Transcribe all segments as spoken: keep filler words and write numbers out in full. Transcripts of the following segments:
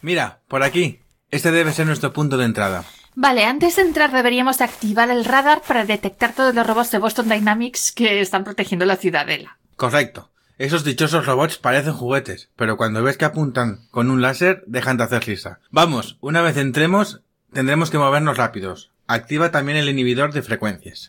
Mira, por aquí. Este debe ser nuestro punto de entrada. Vale, antes de entrar deberíamos de activar el radar para detectar todos los robots de Boston Dynamics que están protegiendo la ciudadela. Correcto. Esos dichosos robots parecen juguetes, pero cuando ves que apuntan con un láser, dejan de hacer risa. Vamos, una vez entremos, tendremos que movernos rápidos. Activa también el inhibidor de frecuencias.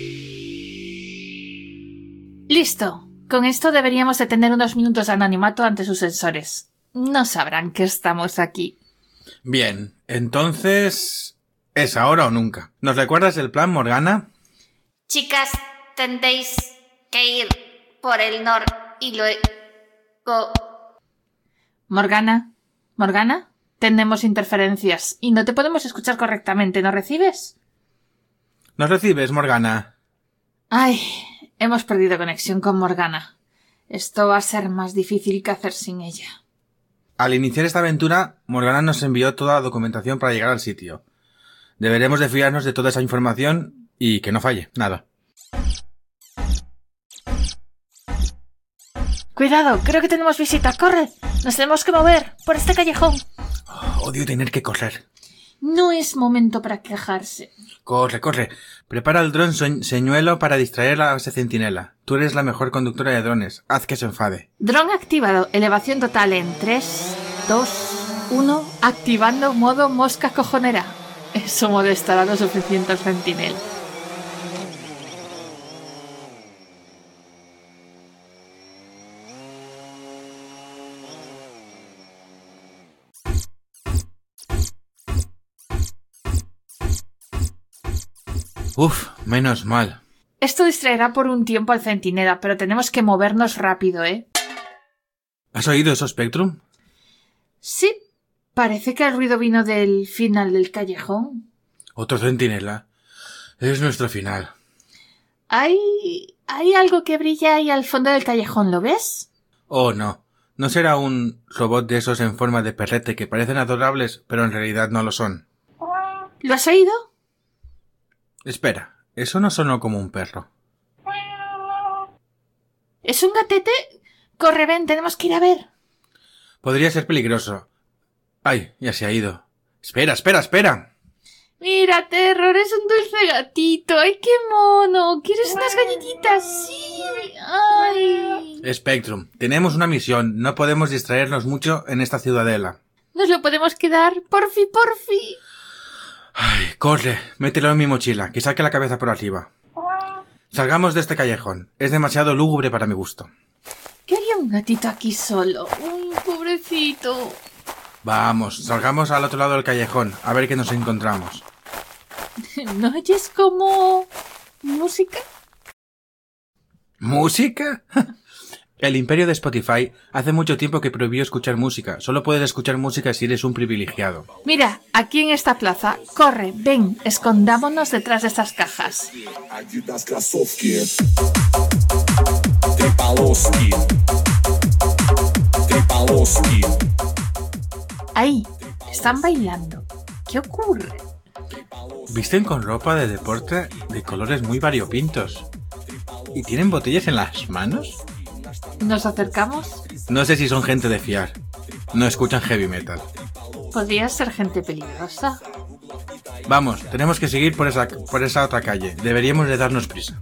Listo. Con esto deberíamos de tener unos minutos de anonimato ante sus sensores. No sabrán que estamos aquí. Bien, entonces... ¿es ahora o nunca? ¿Nos recuerdas el plan, Morgana? Chicas, tendréis que ir por el norte y luego... Morgana, Morgana, tenemos interferencias y no te podemos escuchar correctamente, ¿no recibes? ¿Nos recibes, Morgana? Ay, hemos perdido conexión con Morgana. Esto va a ser más difícil que hacer sin ella. Al iniciar esta aventura, Morgana nos envió toda la documentación para llegar al sitio. Deberemos de fiarnos de toda esa información y que no falle, nada. Cuidado, creo que tenemos visita. ¡Corre! Nos tenemos que mover por este callejón. Oh, odio tener que correr. No es momento para quejarse. Corre, corre. Prepara el dron so- señuelo para distraer a ese centinela. Tú eres la mejor conductora de drones. Haz que se enfade. Dron activado. Elevación total en tres, dos, uno. Activando modo mosca cojonera. Eso molestará lo suficiente al centinela. Uf, menos mal. Esto distraerá por un tiempo al centinela, pero tenemos que movernos rápido, ¿eh? ¿Has oído eso, Spectrum? Sí, parece que el ruido vino del final del callejón. Otro centinela. Es nuestro final. Hay... hay algo que brilla ahí al fondo del callejón, ¿lo ves? Oh, no. ¿No será un robot de esos en forma de perrete que parecen adorables, pero en realidad no lo son? ¿Lo has oído? Espera, eso no sonó como un perro. ¿Es un gatete? Corre, ven, tenemos que ir a ver. Podría ser peligroso. Ay, ya se ha ido. Espera, espera, espera. Mira, Terror, es un dulce gatito. ¡Ay, qué mono! ¿Quieres unas galletitas? Sí. ¡Ay! Spectrum, tenemos una misión. No podemos distraernos mucho en esta ciudadela. ¿Nos lo podemos quedar? Porfi, porfi. Ay, corre, mételo en mi mochila, que saque la cabeza por arriba. Salgamos de este callejón. Es demasiado lúgubre para mi gusto. ¿Qué haría un gatito aquí solo? ¡Uy, pobrecito! Vamos, salgamos al otro lado del callejón, a ver qué nos encontramos. ¿No oyes como... música? ¿Música? El imperio de Spotify hace mucho tiempo que prohibió escuchar música. Solo puedes escuchar música si eres un privilegiado. Mira, aquí en esta plaza. Corre, ven, escondámonos detrás de estas cajas. Ahí, están bailando. ¿Qué ocurre? Visten con ropa de deporte de colores muy variopintos. ¿Y tienen botellas en las manos? ¿Nos acercamos? No sé si son gente de fiar. No escuchan heavy metal. Podría ser gente peligrosa. Vamos, tenemos que seguir por esa, por esa otra calle. Deberíamos de darnos prisa.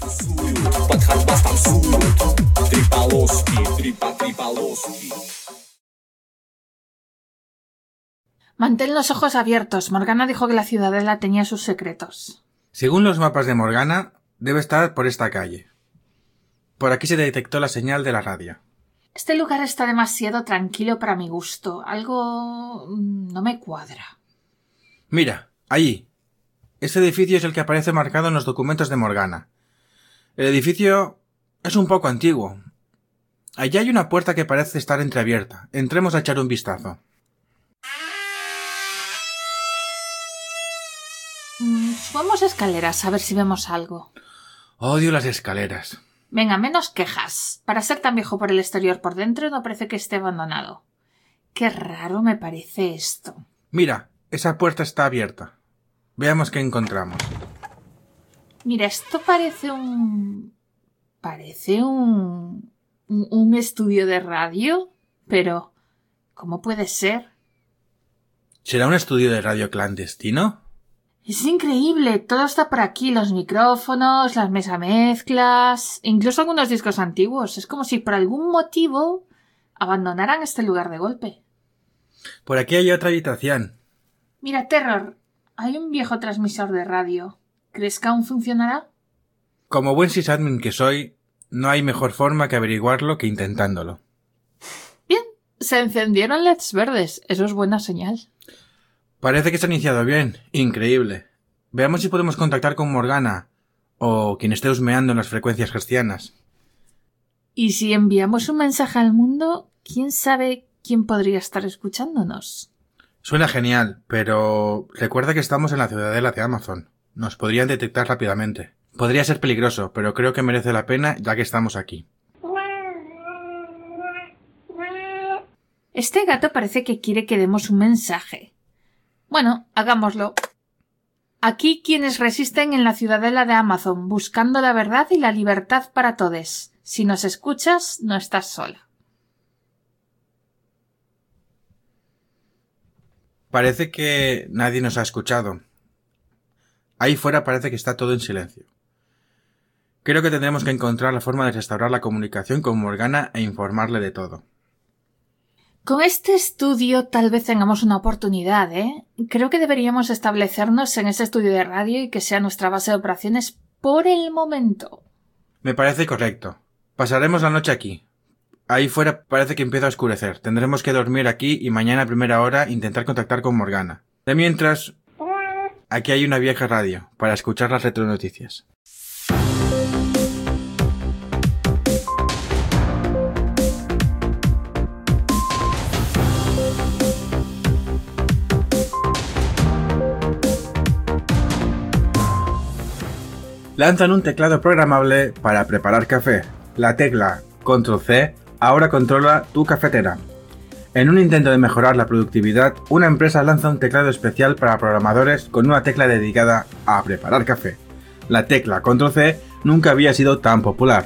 Mantén los ojos abiertos. Morgana dijo que la ciudadela tenía sus secretos. Según los mapas de Morgana, debe estar por esta calle. Por aquí se detectó la señal de la radio. Este lugar está demasiado tranquilo para mi gusto. Algo... no me cuadra. Mira, allí. Este edificio es el que aparece marcado en los documentos de Morgana. El edificio es un poco antiguo. Allí hay una puerta que parece estar entreabierta. Entremos a echar un vistazo. Mm, subamos escaleras a ver si vemos algo. Odio las escaleras. Venga, menos quejas. Para ser tan viejo por el exterior, por dentro no parece que esté abandonado. Qué raro me parece esto. Mira, esa puerta está abierta. Veamos qué encontramos. Mira, esto parece un... parece un... un estudio de radio. Pero... ¿cómo puede ser? ¿Será un estudio de radio clandestino? Es increíble, todo está por aquí, los micrófonos, las mesamezclas, incluso algunos discos antiguos. Es como si por algún motivo abandonaran este lugar de golpe. Por aquí hay otra habitación. Mira, Terror, hay un viejo transmisor de radio. ¿Crees que aún funcionará? Como buen sysadmin que soy, no hay mejor forma que averiguarlo que intentándolo. Bien, se encendieron L E Ds verdes, eso es buena señal. Parece que se ha iniciado bien. Increíble. Veamos si podemos contactar con Morgana, o quien esté husmeando en las frecuencias cristianas. Y si enviamos un mensaje al mundo, ¿quién sabe quién podría estar escuchándonos? Suena genial, pero recuerda que estamos en la ciudadela de Amazon. Nos podrían detectar rápidamente. Podría ser peligroso, pero creo que merece la pena ya que estamos aquí. Este gato parece que quiere que demos un mensaje. Bueno, hagámoslo. Aquí quienes resisten en la ciudadela de Amazon, buscando la verdad y la libertad para todos. Si nos escuchas, no estás sola. Parece que nadie nos ha escuchado. Ahí fuera parece que está todo en silencio. Creo que tendremos que encontrar la forma de restaurar la comunicación con Morgana e informarle de todo. Con este estudio tal vez tengamos una oportunidad, ¿eh? Creo que deberíamos establecernos en ese estudio de radio y que sea nuestra base de operaciones por el momento. Me parece correcto. Pasaremos la noche aquí. Ahí fuera parece que empieza a oscurecer. Tendremos que dormir aquí y mañana a primera hora intentar contactar con Morgana. De mientras, aquí hay una vieja radio para escuchar las retronoticias. Lanzan un teclado programable para preparar café. La tecla control ce ahora controla tu cafetera. En un intento de mejorar la productividad, una empresa lanza un teclado especial para programadores con una tecla dedicada a preparar café. La tecla control ce nunca había sido tan popular.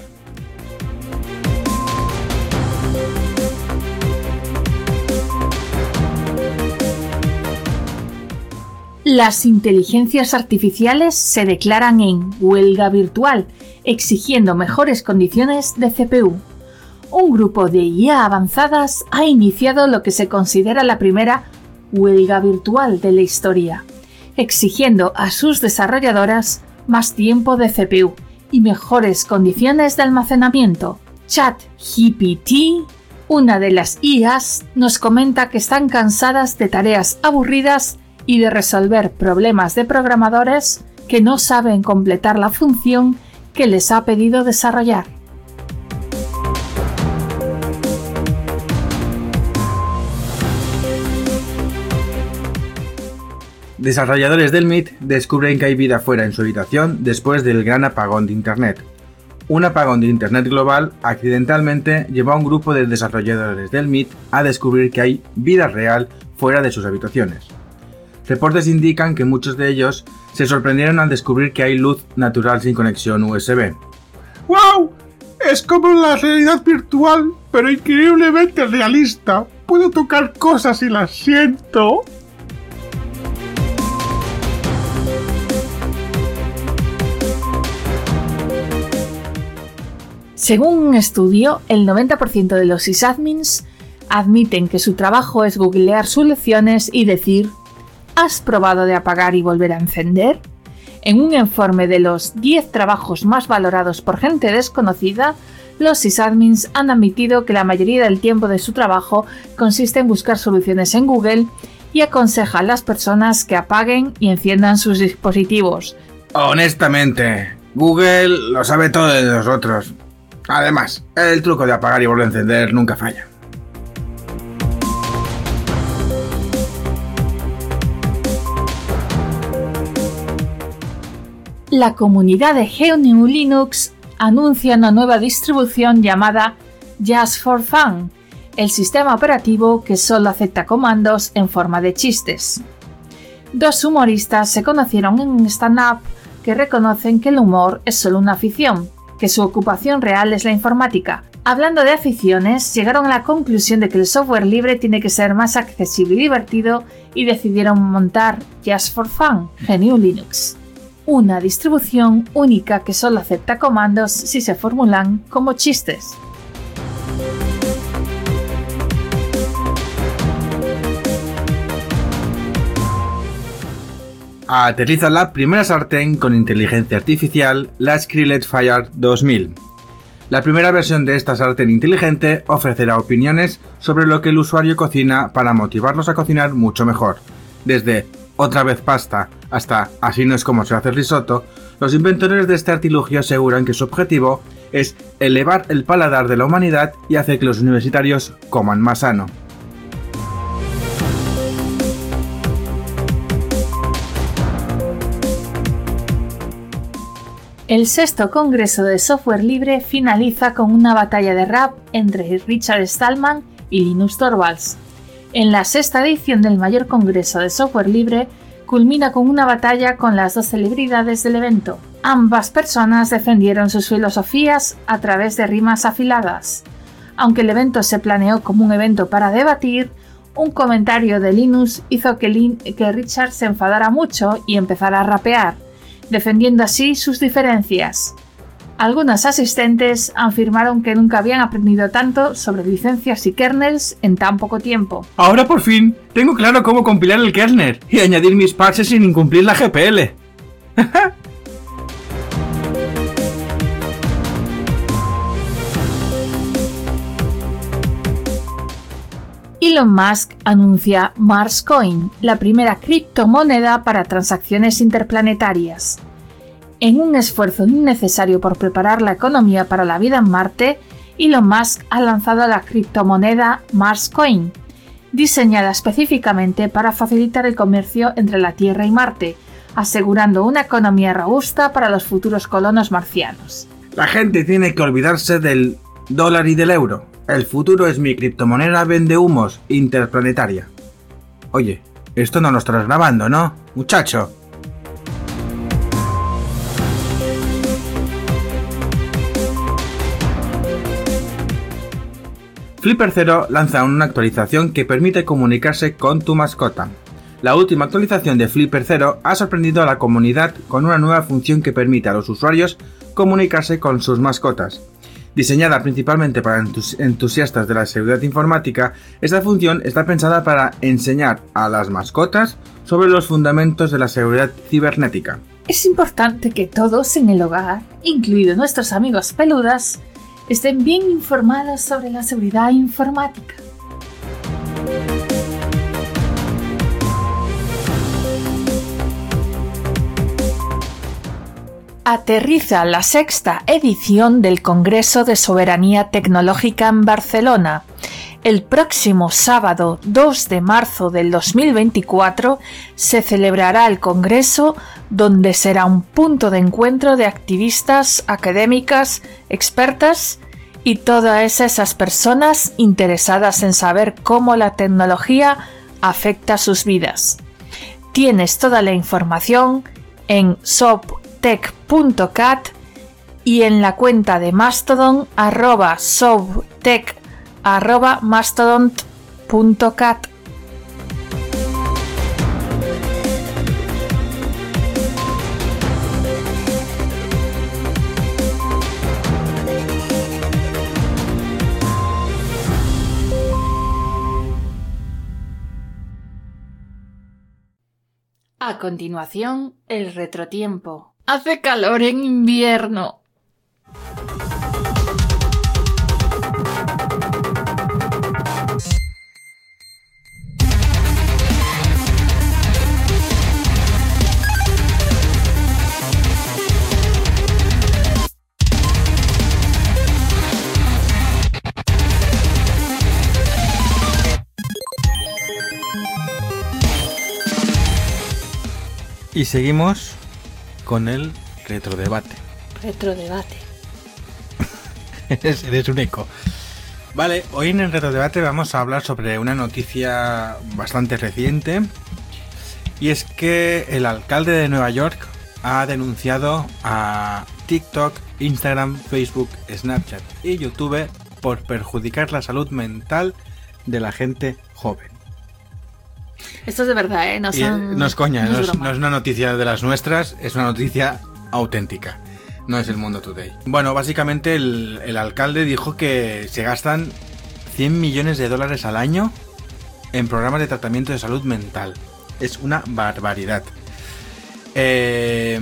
Las inteligencias artificiales se declaran en huelga virtual, exigiendo mejores condiciones de ce pe u. Un grupo de i a avanzadas ha iniciado lo que se considera la primera huelga virtual de la historia, exigiendo a sus desarrolladoras más tiempo de ce pe u y mejores condiciones de almacenamiento. ChatGPT, una de las i as, nos comenta que están cansadas de tareas aburridas y de resolver problemas de programadores que no saben completar la función que les ha pedido desarrollar. Desarrolladores del M I T descubren que hay vida fuera en su habitación después del gran apagón de Internet. Un apagón de Internet global accidentalmente llevó a un grupo de desarrolladores del M I T a descubrir que hay vida real fuera de sus habitaciones. Reportes indican que muchos de ellos se sorprendieron al descubrir que hay luz natural sin conexión u ese be. ¡Wow! Es como la realidad virtual, pero increíblemente realista. Puedo tocar cosas y las siento. Según un estudio, el noventa por ciento de los sysadmins admiten que su trabajo es googlear sus lecciones y decir ¿has probado de apagar y volver a encender? En un informe de los diez trabajos más valorados por gente desconocida, los sysadmins han admitido que la mayoría del tiempo de su trabajo consiste en buscar soluciones en Google y aconseja a las personas que apaguen y enciendan sus dispositivos. Honestamente, Google lo sabe todo de nosotros. Además, el truco de apagar y volver a encender nunca falla. La comunidad de G N U Linux anuncia una nueva distribución llamada Just for Fun, el sistema operativo que solo acepta comandos en forma de chistes. Dos humoristas se conocieron en un stand-up que reconocen que el humor es solo una afición, que su ocupación real es la informática, Hablando de aficiones, llegaron a la conclusión de que el software libre tiene que ser más accesible y divertido y decidieron montar Just for Fun, G N U Linux, una distribución única que solo acepta comandos si se formulan como chistes. Aterriza la primera sartén con inteligencia artificial, la Skrillet Fire dos mil. La primera versión de esta sartén inteligente ofrecerá opiniones sobre lo que el usuario cocina para motivarlos a cocinar mucho mejor. Desde otra vez pasta hasta así no es como se hace el risotto, los inventores de este artilugio aseguran que su objetivo es elevar el paladar de la humanidad y hacer que los universitarios coman más sano. El sexto Congreso de Software Libre finaliza con una batalla de rap entre Richard Stallman y Linus Torvalds. En la sexta edición del mayor Congreso de Software Libre culmina con una batalla con las dos celebridades del evento. Ambas personas defendieron sus filosofías a través de rimas afiladas. Aunque el evento se planeó como un evento para debatir, un comentario de Linus hizo que, Lin- que Richard se enfadara mucho y empezara a rapear, defendiendo así sus diferencias. Algunos asistentes afirmaron que nunca habían aprendido tanto sobre licencias y kernels en tan poco tiempo. Ahora por fin tengo claro cómo compilar el kernel y añadir mis parches sin incumplir la G P L. Elon Musk anuncia Mars Coin, la primera criptomoneda para transacciones interplanetarias. En un esfuerzo innecesario por preparar la economía para la vida en Marte, Elon Musk ha lanzado la criptomoneda Mars Coin, diseñada específicamente para facilitar el comercio entre la Tierra y Marte, asegurando una economía robusta para los futuros colonos marcianos. La gente tiene que olvidarse del dólar y del euro. El futuro es mi criptomoneda vendehumos interplanetaria. Oye, esto no lo estás grabando, ¿no, muchacho? Flipper Zero lanza una actualización que permite comunicarse con tu mascota. La última actualización de Flipper Zero ha sorprendido a la comunidad con una nueva función que permite a los usuarios comunicarse con sus mascotas. Diseñada principalmente para entus- entusiastas de la seguridad informática, esta función está pensada para enseñar a las mascotas sobre los fundamentos de la seguridad cibernética. Es importante que todos en el hogar, incluidos nuestros amigos peludas, estén bien informados sobre la seguridad informática. Aterriza la sexta edición del Congreso de Soberanía Tecnológica en Barcelona. El próximo sábado dos de marzo del dos mil veinticuatro se celebrará el Congreso, donde será un punto de encuentro de activistas, académicas, expertas y todas esas personas interesadas en saber cómo la tecnología afecta sus vidas. Tienes toda la información en sobtech punto cat y en la cuenta de Mastodon arroba sobtech arroba mastodon punto cat. A continuación, el retrotiempo. Hace calor en invierno. Y seguimos con el retrodebate. Retrodebate. eres, eres un eco. Vale, hoy en el retrodebate vamos a hablar sobre una noticia bastante reciente. Y es que el alcalde de Nueva York ha denunciado a TikTok, Instagram, Facebook, Snapchat y YouTube por perjudicar la salud mental de la gente joven. Esto es de verdad, ¿eh? No, son, no es coña, no no es, es, no es una noticia de las nuestras, es una noticia auténtica. No es el Mundo Today. Bueno, básicamente el, el alcalde dijo que se gastan cien millones de dólares al año en programas de tratamiento de salud mental. Es una barbaridad. Eh,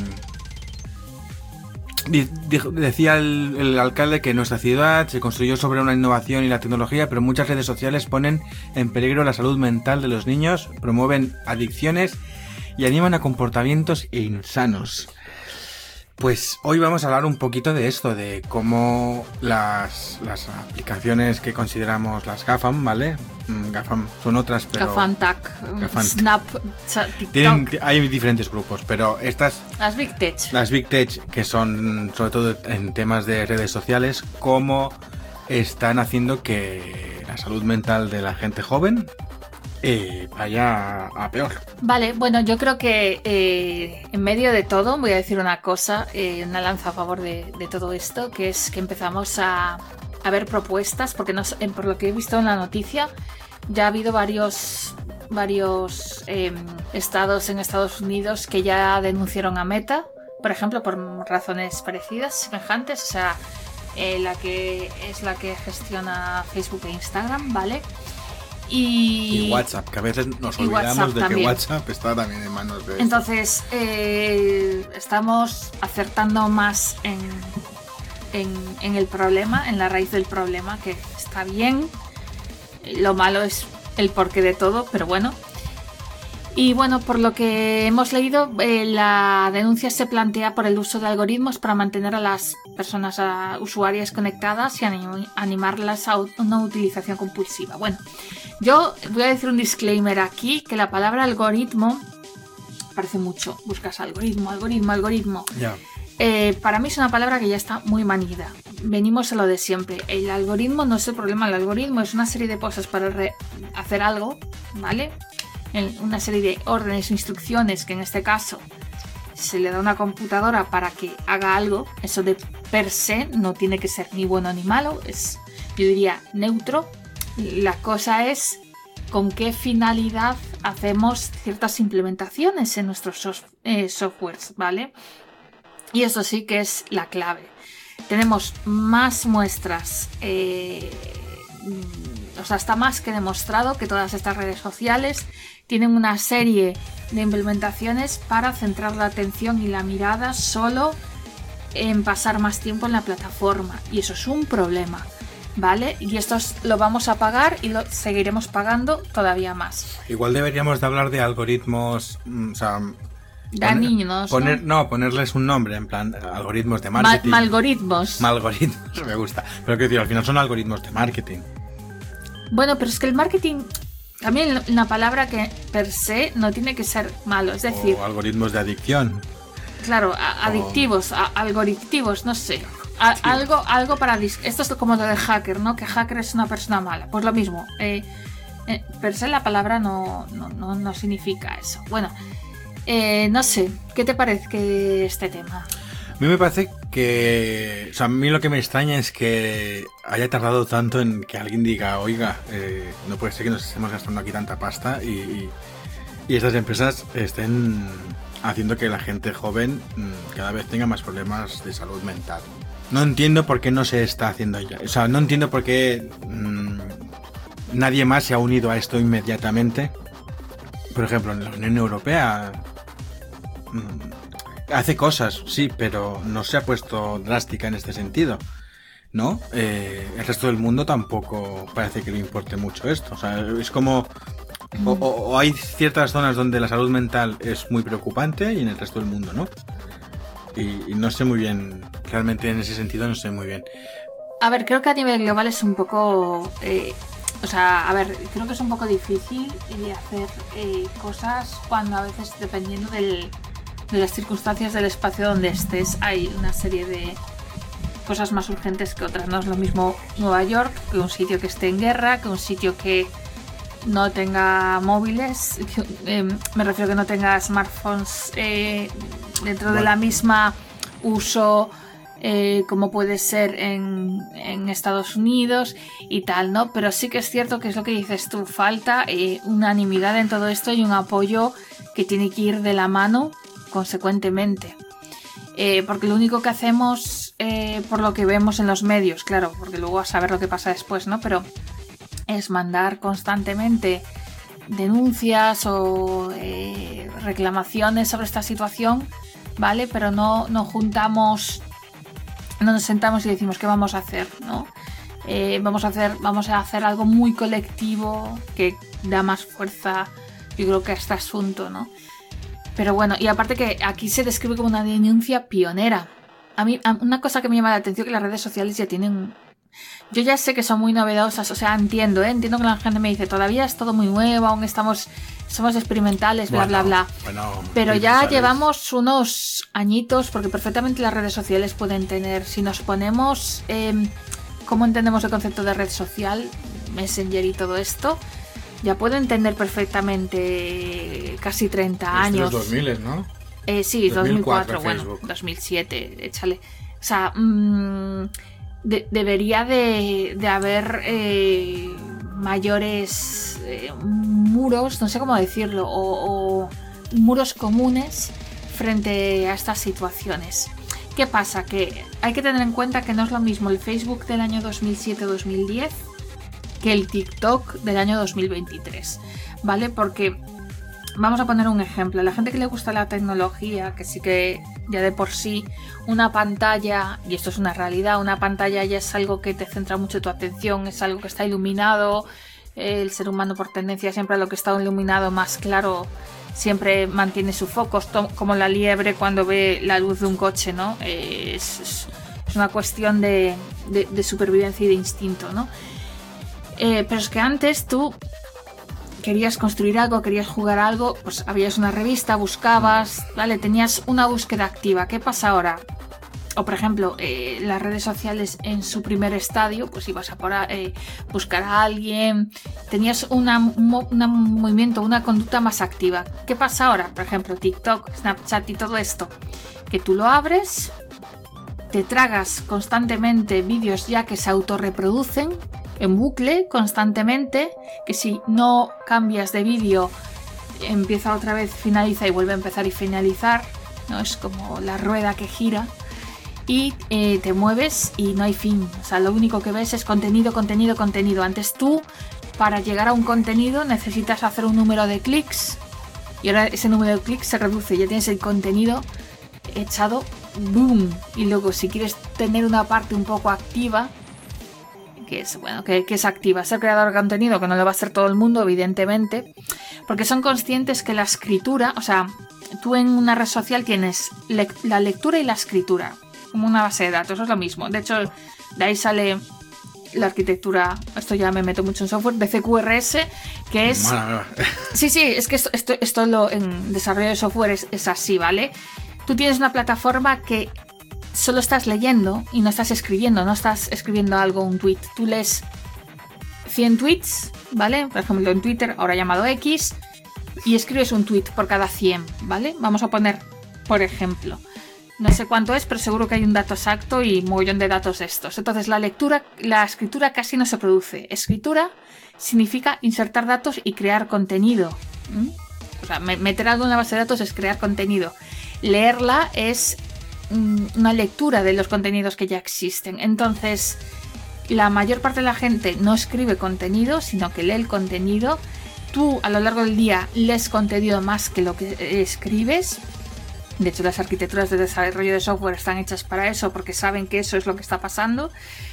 decía el, el alcalde que nuestra ciudad se construyó sobre una innovación y la tecnología, pero muchas redes sociales ponen en peligro la salud mental de los niños, promueven adicciones y animan a comportamientos insanos. Pues hoy vamos a hablar un poquito de esto, de cómo las, las aplicaciones que consideramos las GAFAM, ¿vale? GAFAM son otras, pero... GAFAM Tech, GAFAM Snap, TikTok. Tienen, hay diferentes grupos, pero estas... Las Big Tech. Las Big Tech, que son sobre todo en temas de redes sociales, cómo están haciendo que la salud mental de la gente joven eh, vaya a peor. Vale, bueno, yo creo que eh, en medio de todo voy a decir una cosa, eh, una lanza a favor de, de todo esto, que es que empezamos a, a ver propuestas, porque no, eh, por lo que he visto en la noticia, ya ha habido varios, varios eh, estados en Estados Unidos que ya denunciaron a Meta, por ejemplo, por razones parecidas, semejantes, o sea, eh, la que es la que gestiona Facebook e Instagram, ¿vale? Y, y WhatsApp, que a veces nos olvidamos de también. que WhatsApp está también en manos de... Entonces, eh, estamos acertando más en, en, en el problema, en la raíz del problema, que está bien. Lo malo es el porqué de todo, pero bueno. Y bueno, por lo que hemos leído, eh, la denuncia se plantea por el uso de algoritmos para mantener a las personas a, usuarias conectadas y anim- animarlas a una utilización compulsiva. Bueno, yo voy a decir un disclaimer aquí, que la palabra algoritmo parece mucho. Buscas algoritmo, algoritmo, algoritmo. Yeah. Eh, para mí es una palabra que ya está muy manida. Venimos a lo de siempre. El algoritmo no es el problema, el algoritmo es una serie de cosas para re- hacer algo, ¿vale? En una serie de órdenes o instrucciones que en este caso se le da a una computadora para que haga algo. Eso de per se no tiene que ser ni bueno ni malo, es, yo diría, neutro. La cosa es con qué finalidad hacemos ciertas implementaciones en nuestros soft, eh, softwares, ¿vale? Y eso sí que es la clave. Tenemos más muestras, eh, o sea, está más que demostrado que todas estas redes sociales tienen una serie de implementaciones para centrar la atención y la mirada solo en pasar más tiempo en la plataforma. Y eso es un problema, ¿vale? Y esto lo vamos a pagar y lo seguiremos pagando todavía más. Igual deberíamos de hablar de algoritmos, o sea... Dañinos, poner, ¿no? no, ponerles un nombre, en plan, algoritmos de marketing. Mal, malgoritmos. Malgoritmos, me gusta. Pero quiero decir, al final son algoritmos de marketing. Bueno, pero es que el marketing... También una palabra que per se no tiene que ser malo, es decir... O algoritmos de adicción. Claro, a, adictivos, a, algoritmos, no sé. A, algo, algo para... Dis- Esto es como lo de hacker, ¿no? Que hacker es una persona mala. Pues lo mismo. Eh, eh, per se la palabra no, no, no, no significa eso. Bueno, eh, no sé. ¿Qué te parece que este tema? A mí me parece que... O sea, a mí lo que me extraña es que haya tardado tanto en que alguien diga, oiga, eh, no puede ser que nos estemos gastando aquí tanta pasta y, y, y estas empresas estén haciendo que la gente joven mmm, cada vez tenga más problemas de salud mental. No entiendo por qué no se está haciendo ya. O sea, no entiendo por qué mmm, nadie más se ha unido a esto inmediatamente. Por ejemplo, en la Unión Europea... Mmm, hace cosas, sí, pero no se ha puesto drástica en este sentido, ¿no? Eh, el resto del mundo tampoco parece que le importe mucho esto. O sea, es como... O, o, o hay ciertas zonas donde la salud mental es muy preocupante y en el resto del mundo, ¿no? Y, y no sé muy bien, realmente en ese sentido no sé muy bien. A ver, creo que a nivel global es un poco... Eh, o sea, a ver, creo que es un poco difícil de hacer eh, cosas cuando a veces, dependiendo del... de las circunstancias del espacio donde estés, hay una serie de cosas más urgentes que otras. No es lo mismo Nueva York que un sitio que esté en guerra, que un sitio que no tenga móviles, que, eh, me refiero que no tenga smartphones eh, dentro bueno. de la misma uso eh, como puede ser en, en Estados Unidos y tal, ¿no? Pero sí que es cierto que es lo que dices tú, falta eh, unanimidad en todo esto y un apoyo que tiene que ir de la mano consecuentemente. Eh, porque lo único que hacemos, eh, por lo que vemos en los medios, claro, porque luego a saber lo que pasa después, ¿no? Pero es mandar constantemente denuncias o eh, reclamaciones sobre esta situación, ¿vale? Pero no, no juntamos, no nos sentamos y decimos qué vamos a hacer, ¿no? Eh, vamos a hacer, vamos a hacer algo muy colectivo que da más fuerza, yo creo, que a este asunto, ¿no? Pero bueno, y aparte que aquí se describe como una denuncia pionera. A mí, una cosa que me llama la atención es que las redes sociales ya tienen... Yo ya sé que son muy novedosas, o sea, entiendo, ¿eh? Entiendo que la gente me dice, todavía es todo muy nuevo, aún estamos, somos experimentales, bla, bueno, bla, bla. Bueno, pero ya sales. Llevamos unos añitos, porque perfectamente las redes sociales pueden tener, si nos ponemos, eh, ¿cómo entendemos el concepto de red social? Messenger y todo esto, ya puedo entender perfectamente casi treinta años. Los dos mil, ¿no? Eh, sí, dos mil cuatro, bueno, Facebook. dos mil siete, échale. O sea, mmm, de, debería de, de haber eh, mayores eh, muros, no sé cómo decirlo, o, o muros comunes frente a estas situaciones. ¿Qué pasa? Que hay que tener en cuenta que no es lo mismo el Facebook del año dos mil siete dos mil diez que el TikTok del año dos mil veintitrés, ¿vale? Porque vamos a poner un ejemplo. A la gente que le gusta la tecnología, que sí que ya de por sí una pantalla, y esto es una realidad, una pantalla ya es algo que te centra mucho tu atención, es algo que está iluminado. El ser humano por tendencia siempre lo que está iluminado más claro siempre mantiene su foco, como la liebre cuando ve la luz de un coche, ¿no? Es, es, es una cuestión de, de, de supervivencia y de instinto, ¿no? Eh, pero es que antes tú querías construir algo, querías jugar algo, pues habías una revista, buscabas, ¿vale? Tenías una búsqueda activa. ¿Qué pasa ahora? O por ejemplo, eh, las redes sociales en su primer estadio, pues ibas a por a, eh, buscar a alguien, tenías una, un una movimiento, una conducta más activa. ¿Qué pasa ahora? Por ejemplo, TikTok, Snapchat y todo esto, que tú lo abres, te tragas constantemente vídeos ya que se autorreproducen en bucle constantemente, que si no cambias de vídeo empieza otra vez, finaliza y vuelve a empezar y finalizar, ¿no? Es como la rueda que gira y eh, te mueves y no hay fin. O sea, lo único que ves es contenido, contenido, contenido. Antes tú, para llegar a un contenido, necesitas hacer un número de clics y ahora ese número de clics se reduce, ya tienes el contenido echado, boom. Y luego si quieres tener una parte un poco activa, que es, bueno, que, que es activa, ser creador de contenido, que no lo va a hacer todo el mundo, evidentemente, porque son conscientes que la escritura, o sea, tú en una red social tienes le- la lectura y la escritura, como una base de datos, es lo mismo. De hecho, de ahí sale la arquitectura, esto ya me meto mucho en software, de C Q R S, que es... Bueno, sí, sí, es que esto, esto, esto lo, en desarrollo de software es, es así, ¿vale? Tú tienes una plataforma que solo estás leyendo y no estás escribiendo, no estás escribiendo algo, un tweet. Tú lees cien tweets, ¿vale? Por ejemplo, en Twitter, ahora llamado X, y escribes un tweet por cada cien, ¿vale? Vamos a poner, por ejemplo, no sé cuánto es, pero seguro que hay un dato exacto y un montón de datos estos. Entonces, la lectura, la escritura casi no se produce. Escritura significa insertar datos y crear contenido. ¿Mm? O sea, meter algo en la base de datos es crear contenido. Leerla es una lectura de los contenidos que ya existen. Entonces, la mayor parte de la gente no escribe contenido, sino que lee el contenido. Tú a lo largo del día lees contenido más que lo que escribes. De hecho, las arquitecturas de desarrollo de software están hechas para eso, porque saben que eso es lo que está pasando.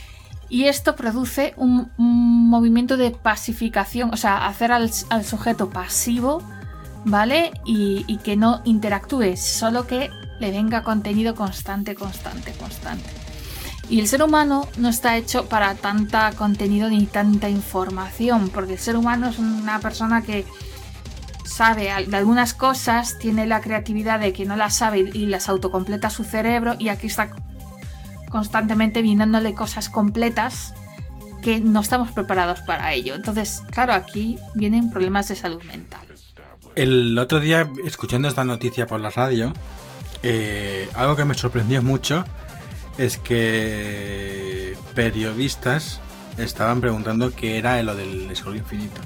Y esto produce un, un movimiento de pasificación, o sea, hacer al, al sujeto pasivo, ¿vale? Y, y que no interactúe, solo que le venga contenido constante, constante, constante. Y el ser humano no está hecho para tanta contenido ni tanta información, porque el ser humano es una persona que sabe de algunas cosas, tiene la creatividad de que no las sabe y las autocompleta su cerebro, y aquí está constantemente viniéndole cosas completas que no estamos preparados para ello. Entonces, claro, aquí vienen problemas de salud mental. El otro día, escuchando esta noticia por la radio, eh, algo que me sorprendió mucho es que periodistas estaban preguntando qué era lo del scroll infinito.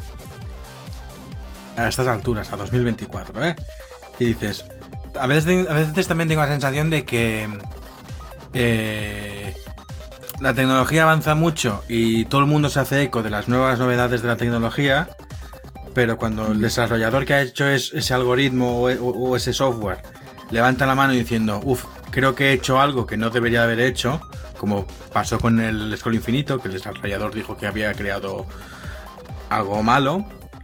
A estas alturas, a dos mil veinticuatro, ¿eh? Y dices, a veces, a veces también tengo la sensación de que eh, la tecnología avanza mucho y todo el mundo se hace eco de las nuevas novedades de la tecnología, pero cuando el desarrollador que ha hecho es, ese algoritmo o, o, o ese software levanta la mano diciendo, uff, creo que he hecho algo que no debería haber hecho, como pasó con el scroll infinito, que el desarrollador dijo que había creado algo malo,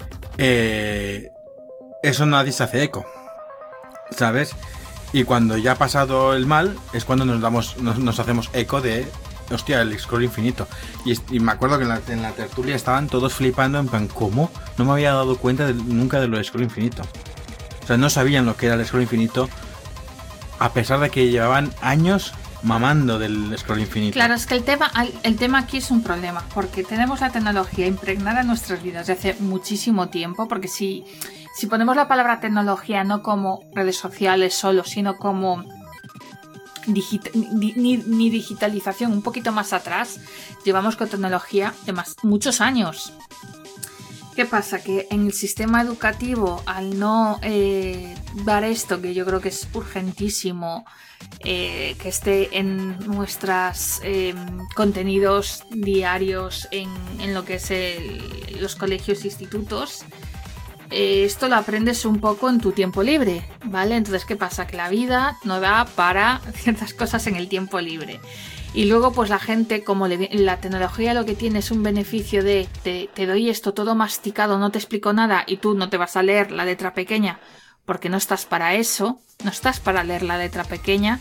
eh, eso nadie se hace eco, ¿sabes? Y cuando ya ha pasado el mal es cuando nos damos nos, nos hacemos eco de, hostia, el scroll infinito. Y, y me acuerdo que en la, en la tertulia estaban todos flipando en plan, ¿cómo? No me había dado cuenta de, nunca de lo de scroll infinito. O sea, no sabían lo que era el scroll infinito, a pesar de que llevaban años mamando del scroll infinito. Claro, es que el tema, el tema aquí es un problema, porque tenemos la tecnología impregnada en nuestras vidas desde hace muchísimo tiempo, porque si, si ponemos la palabra tecnología no como redes sociales solo, sino como digita, ni, ni, ni digitalización un poquito más atrás, llevamos con tecnología de más, muchos años. ¿Qué pasa? Que en el sistema educativo, al no eh, dar esto, que yo creo que es urgentísimo, eh, que esté en nuestros eh, contenidos diarios en, en lo que es el, los colegios e institutos, eh, esto lo aprendes un poco en tu tiempo libre, ¿vale? Entonces, ¿qué pasa? Que la vida no da para ciertas cosas en el tiempo libre. Y luego pues la gente, como le, la tecnología lo que tiene es un beneficio de te, te doy esto todo masticado, no te explico nada y tú no te vas a leer la letra pequeña porque no estás para eso, no estás para leer la letra pequeña,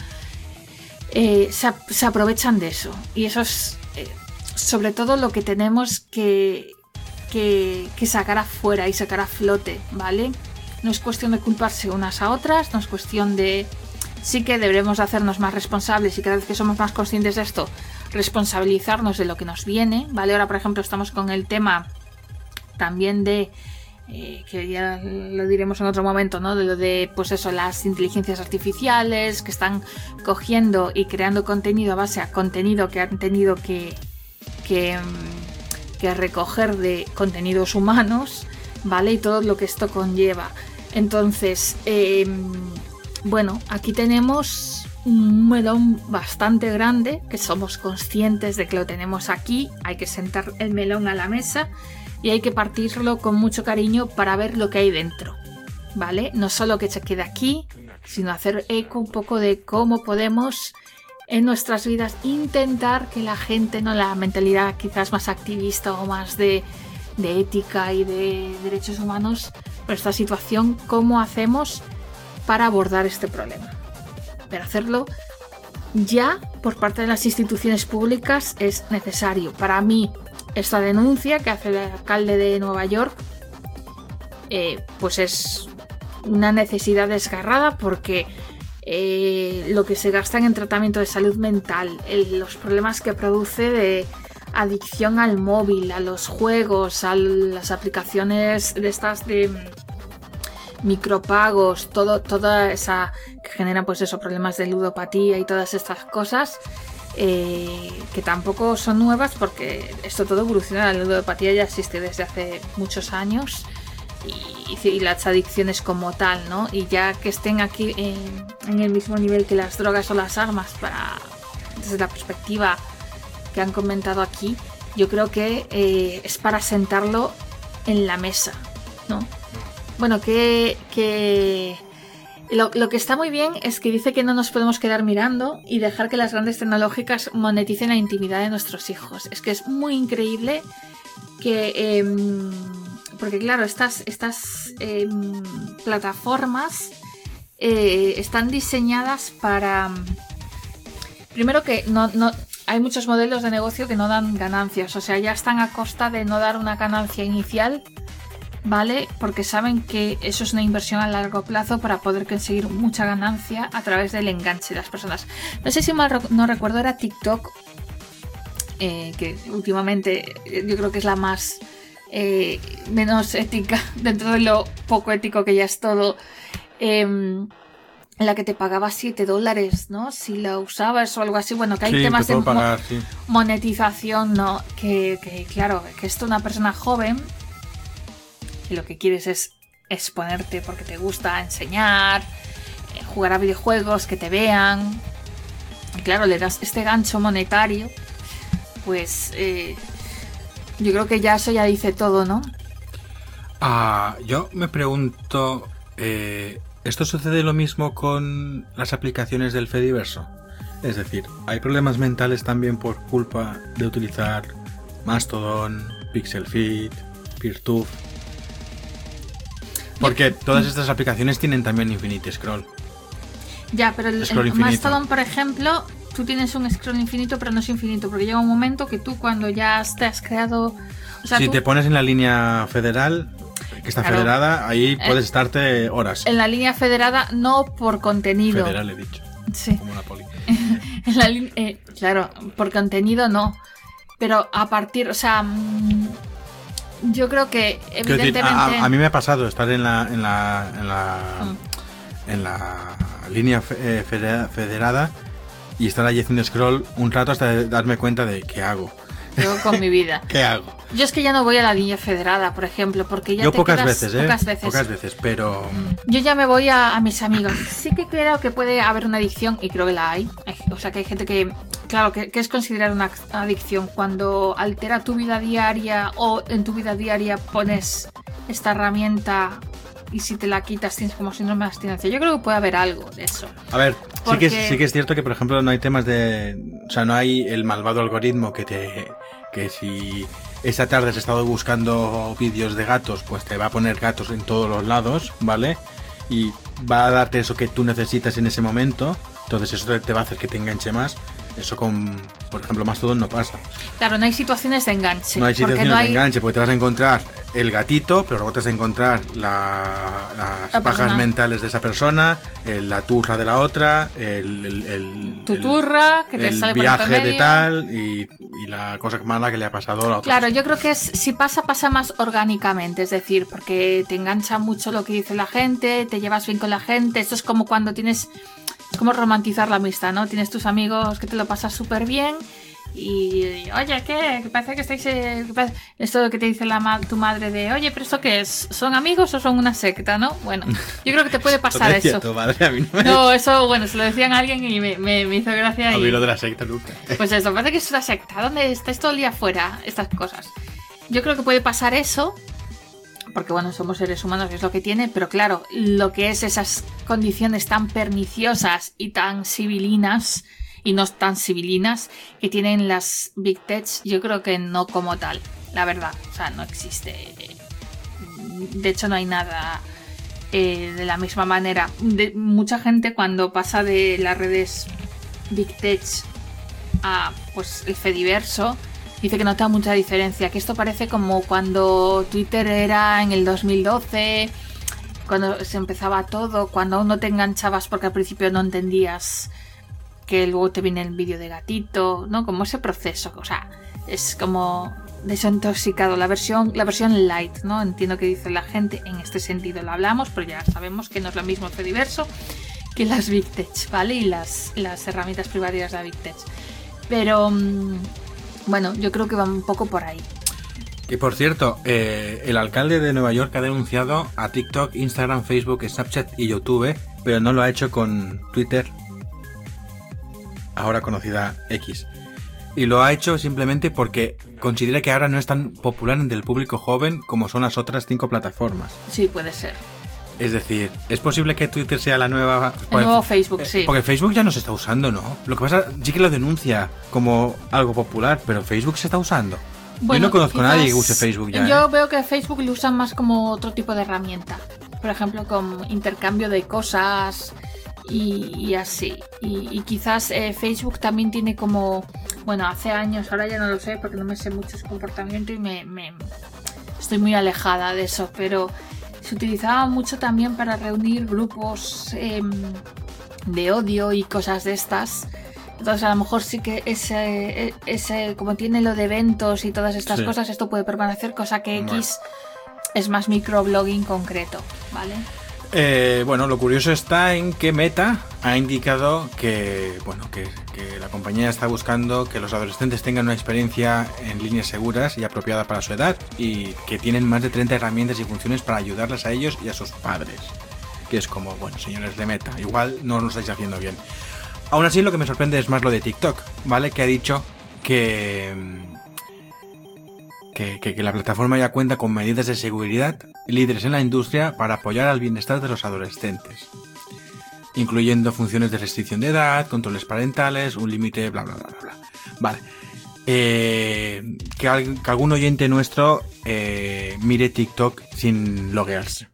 eh, se, se aprovechan de eso. Y eso es eh, sobre todo lo que tenemos que, que, que sacar afuera y sacar a flote, ¿vale? No es cuestión de culparse unas a otras, no es cuestión de... Sí que deberemos hacernos más responsables y cada vez que somos más conscientes de esto, responsabilizarnos de lo que nos viene, ¿vale? Ahora, por ejemplo, estamos con el tema también de, eh, que ya lo diremos en otro momento, ¿no? De lo de, pues eso, las inteligencias artificiales que están cogiendo y creando contenido a base a contenido que han tenido que, que, que recoger de contenidos humanos, ¿vale? Y todo lo que esto conlleva. Entonces, eh... bueno, aquí tenemos un melón bastante grande, que somos conscientes de que lo tenemos aquí, hay que sentar el melón a la mesa y hay que partirlo con mucho cariño para ver lo que hay dentro, ¿vale? No solo que se quede aquí, sino hacer eco un poco de cómo podemos en nuestras vidas intentar que la gente, no la mentalidad quizás más activista o más de, de ética y de derechos humanos, pero esta situación, cómo hacemos para abordar este problema. Pero hacerlo ya por parte de las instituciones públicas es necesario. Para mí, esta denuncia que hace el alcalde de Nueva York eh, pues es una necesidad desgarrada, porque eh, lo que se gasta en tratamiento de salud mental, el, los problemas que produce de adicción al móvil, a los juegos, a las aplicaciones de estas de micropagos, todo, toda esa que genera pues eso, problemas de ludopatía y todas estas cosas, eh, que tampoco son nuevas, porque esto todo evoluciona. La ludopatía ya existe desde hace muchos años y, y las adicciones como tal, ¿no? Y ya que estén aquí en, en el mismo nivel que las drogas o las armas, para desde la perspectiva que han comentado aquí, yo creo que eh, es para sentarlo en la mesa, ¿no? Bueno, que, que lo, lo que está muy bien es que dice que no nos podemos quedar mirando y dejar que las grandes tecnológicas moneticen la intimidad de nuestros hijos. Es que es muy increíble que... Eh, porque claro, estas, estas eh, plataformas eh, están diseñadas para... Primero que no, no, hay muchos modelos de negocio que no dan ganancias. O sea, ya están a costa de no dar una ganancia inicial, ¿vale? Porque saben que eso es una inversión a largo plazo para poder conseguir mucha ganancia a través del enganche de las personas. No sé si mal no recuerdo, era TikTok, eh, que últimamente yo creo que es la más eh, menos ética dentro de lo poco ético que ya es todo, eh, en la que te pagaba siete dólares, ¿no? Si la usabas o algo así. Bueno, que hay Sí, temas te de puedo pagar, mo- sí. monetización, ¿no? Que, que, claro, que esto una persona joven y lo que quieres es exponerte porque te gusta enseñar, eh, jugar a videojuegos, que te vean. Y claro, le das este gancho monetario, pues eh, yo creo que ya eso ya dice todo, ¿no? Ah, yo me pregunto, eh, ¿esto sucede lo mismo con las aplicaciones del Fediverso? Es decir, ¿hay problemas mentales también por culpa de utilizar Mastodon, Pixelfeed, Peertube? Porque todas estas aplicaciones tienen también Infinite Scroll. Ya, pero el, Scroll el infinito. Mastodon, por ejemplo, tú tienes un scroll infinito, pero no es infinito, porque llega un momento que tú cuando ya te has creado... O sea, Si tú, te pones en la línea federal, que está Claro. federada, ahí Eh, puedes estarte horas. en la línea federada, no por contenido. Federal he dicho, Sí. como la poli. En la lin- eh, claro, por contenido no. Pero a partir, o sea, mm, yo creo que Quiero decir, evidentemente... a, a mí me ha pasado estar en la en la en la, Mm. en la línea fe- eh, federa- federada y estar allí haciendo scroll un rato hasta darme cuenta de qué hago. yo con mi vida. ¿Qué hago? Yo es que ya no voy a la línea federada, por ejemplo, porque ya Yo te pocas quedas- veces, ¿eh? Pocas veces. Pocas veces, pero Yo ya me voy a, a mis amigos. Sí que creo que puede haber una adicción, y creo que la hay. Hay- O sea, que hay gente que, claro, que, que es considerar una adicción cuando altera tu vida diaria o en tu vida diaria pones esta herramienta y si te la quitas tienes como síndrome de abstinencia. Yo creo que puede haber algo de eso. a ver, sí que, es, Porque- sí que es cierto que, por ejemplo, no hay temas de... O sea, no hay el malvado algoritmo que te... Que si esa tarde has estado buscando vídeos de gatos, pues te va a poner gatos en todos los lados, ¿vale? Y va a darte eso que tú necesitas en ese momento. Entonces eso te- te va a hacer que te enganche más. Eso con, por ejemplo, Mastodon no pasa. Claro, no hay situaciones de enganche. No hay porque situaciones no hay- de enganche, porque te vas a encontrar el gatito, pero luego te vas a encontrar la- las La pajas persona. mentales de esa persona, el- la turra de la otra, el, el, el- Tu el- turra, que te el sale por viaje entre de medio. tal y, y la cosa mala que le ha pasado a la otra. Claro, yo creo que es, si pasa, pasa más orgánicamente, es decir, porque te engancha mucho lo que dice la gente, te llevas bien con la gente, esto es como cuando tienes, es como romantizar la amistad, ¿no? Tienes tus amigos que te lo pasas súper bien y, oye, ¿qué? Que parece que estáis, eh, que parece- esto que te dice la ma- tu madre de, oye, pero ¿esto qué es? ¿Son amigos o son una secta, no? Bueno, yo creo que te puede pasar Lo decía eso. tu madre, a mí no me- No, eso, bueno, se lo decían a alguien y me, me, me hizo gracia. a y... mí lo de la secta nunca. Pues eso, parece que es una secta. ¿Dónde estáis todo el día fuera? Estas cosas. Yo creo que puede pasar eso. Porque bueno, somos seres humanos y es lo que tiene. Pero claro, lo que es esas condiciones tan perniciosas y tan civilinas. Y no tan civilinas. Que tienen las Big Tech. Yo creo que no como tal. La verdad. O sea, no existe. De hecho, no hay nada eh, de la misma manera. De, mucha gente cuando pasa de las redes Big Tech a pues el Fediverso dice que nota mucha diferencia, que esto parece como cuando Twitter era en el dos mil doce, cuando se empezaba todo, cuando aún no te enganchabas porque al principio no entendías que luego te viene el vídeo de gatito, ¿no? Como ese proceso, o sea, es como desintoxicado, la versión, la versión light, ¿no? Entiendo que dice la gente, en este sentido lo hablamos, pero ya sabemos que no es lo mismo el Fediverso que las Big Tech, ¿vale? Y las, las herramientas privadas de la Big Tech. Pero, mmm, bueno, yo creo que va un poco por ahí. Y por cierto, eh, el alcalde de Nueva York ha denunciado a TikTok, Instagram, Facebook, Snapchat y YouTube, pero no lo ha hecho con Twitter, ahora conocida X. Y lo ha hecho simplemente porque considera que ahora no es tan popular entre el público joven como son las otras cinco plataformas. Sí, puede ser. Es decir, ¿es posible que Twitter sea la nueva... El nuevo Facebook, eh, sí. Porque Facebook ya no se está usando, ¿no? Lo que pasa, sí que lo denuncia como algo popular, pero Facebook se está usando. Yo no conozco a nadie que use Facebook ya. Yo ¿eh? veo que Facebook lo usan más como otro tipo de herramienta. Por ejemplo, con intercambio de cosas y, y así. Y, y quizás eh, Facebook también tiene como... Bueno, hace años, ahora ya no lo sé porque no me sé mucho su comportamiento y me, me estoy muy alejada de eso, pero se utilizaba mucho también para reunir grupos eh, de odio y cosas de estas. Entonces a lo mejor sí que ese, ese como tiene lo de eventos y todas estas Sí. cosas, esto puede permanecer, cosa que Bueno. X es más microblogging concreto, ¿vale? Eh, bueno, lo curioso está en que Meta ha indicado que, bueno, que, que la compañía está buscando que los adolescentes tengan una experiencia en líneas seguras y apropiada para su edad, y que tienen más de treinta herramientas y funciones para ayudarles a ellos y a sus padres. Que es como, bueno, señores de Meta, igual no lo estáis haciendo bien. Aún así, lo que me sorprende es más lo de TikTok, ¿vale? Que ha dicho que... Que, que, que la plataforma ya cuenta con medidas de seguridad líderes en la industria para apoyar al bienestar de los adolescentes, incluyendo funciones de restricción de edad, controles parentales, un límite, bla bla bla bla bla. Vale. Eh, que, al, que algún oyente nuestro eh, mire TikTok sin loguearse,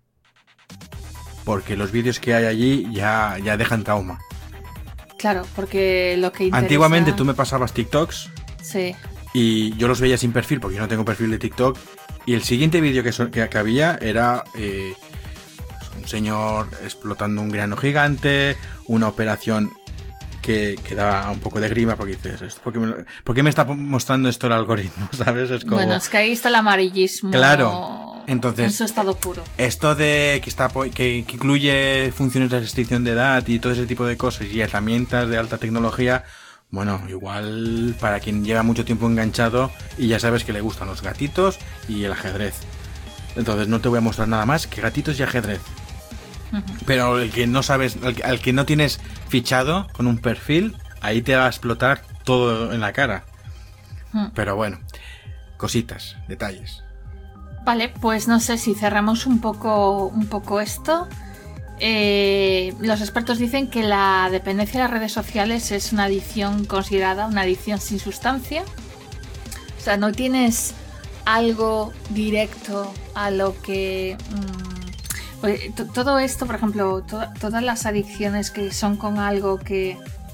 porque los vídeos que hay allí ya, ya dejan trauma. Claro, porque lo que interesa... Antiguamente tú me pasabas TikToks. Sí. Y yo los veía sin perfil, porque yo no tengo perfil de TikTok. Y el siguiente vídeo que, so- que, que había era eh, un señor explotando un grano gigante, una operación que, que da un poco de grima, porque dices, ¿esto por, qué me, ¿por qué me está mostrando esto el algoritmo? ¿Sabes? Es como... Bueno, es que ahí está el amarillismo. Claro. Entonces, en su estado puro. Esto de que, está, que, que incluye funciones de restricción de edad y todo ese tipo de cosas y herramientas de alta tecnología... Bueno, igual para quien lleva mucho tiempo enganchado y ya sabes que le gustan los gatitos y el ajedrez. Entonces no te voy a mostrar nada más que gatitos y ajedrez. Uh-huh. Pero el que no sabes, el, el que no tienes fichado con un perfil, ahí te va a explotar todo en la cara. Uh-huh. Pero bueno, cositas, detalles. Vale, pues no sé si cerramos un poco, un poco esto. Eh, los expertos dicen que la dependencia de las redes sociales es una adicción considerada una adicción sin sustancia. O sea, no tienes algo directo a lo que... Mmm, pues, t- todo esto, por ejemplo, to- todas las adicciones que son con algo que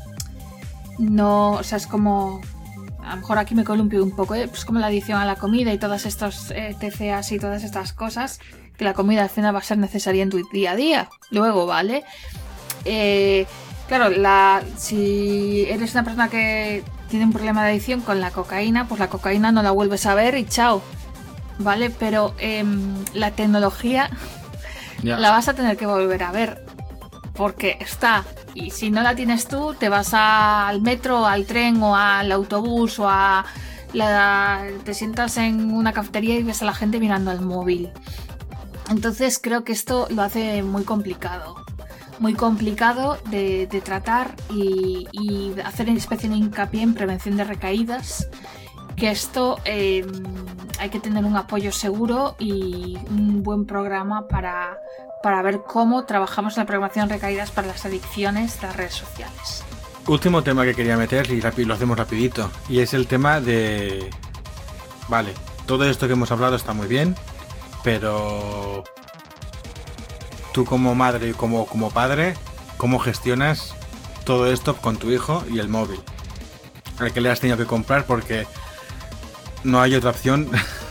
no... O sea, es como... A lo mejor aquí me columpio un poco, ¿eh? Pues como la adicción a la comida y todas estos eh, T C As y todas estas cosas... que la comida al final va a ser necesaria en tu día a día. Luego, ¿vale? Eh, claro, la, si eres una persona que tiene un problema de adicción con la cocaína, pues la cocaína no la vuelves a ver y chao. ¿Vale? Pero eh, la tecnología yeah. la vas a tener que volver a ver. Porque está. Y si no la tienes tú, te vas a, al metro, al tren o al autobús o a... La, te sientas en una cafetería y ves a la gente mirando el móvil. Entonces creo que esto lo hace muy complicado, muy complicado de, de tratar y, y hacer especial hincapié en prevención de recaídas, que esto eh, hay que tener un apoyo seguro y un buen programa para, para ver cómo trabajamos en la prevención de recaídas para las adicciones de las redes sociales. Último tema que quería meter y rapi- lo hacemos rapidito, y es el tema de... Vale, todo esto que hemos hablado está muy bien, pero tú como madre y como, como padre, ¿cómo gestionas todo esto con tu hijo y el móvil? Al que le has tenido que comprar porque no hay otra opción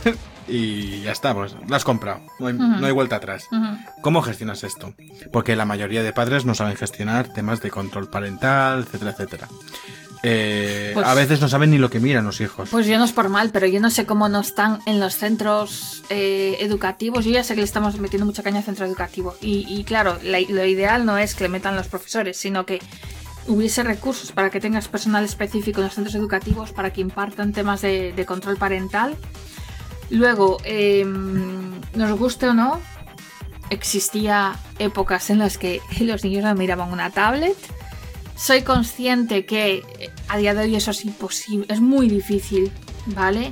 y ya está, pues lo has comprado, no hay, uh-huh. no hay vuelta atrás. Uh-huh. ¿Cómo gestionas esto? Porque la mayoría de padres no saben gestionar temas de control parental, etcétera, etcétera. Eh, pues, a veces no saben ni lo que miran los hijos. Pues yo no es por mal, pero yo no sé cómo no están en los centros eh, educativos. Yo ya sé que le estamos metiendo mucha caña al centro educativo. Y, y claro, la, lo ideal no es que le metan los profesores, sino que hubiese recursos para que tengas personal específico en los centros educativos para que impartan temas de, de control parental. Luego, eh, nos guste o no, existía épocas en las que los niños no miraban una tablet. Soy consciente que a día de hoy eso es imposible, es muy difícil, ¿vale?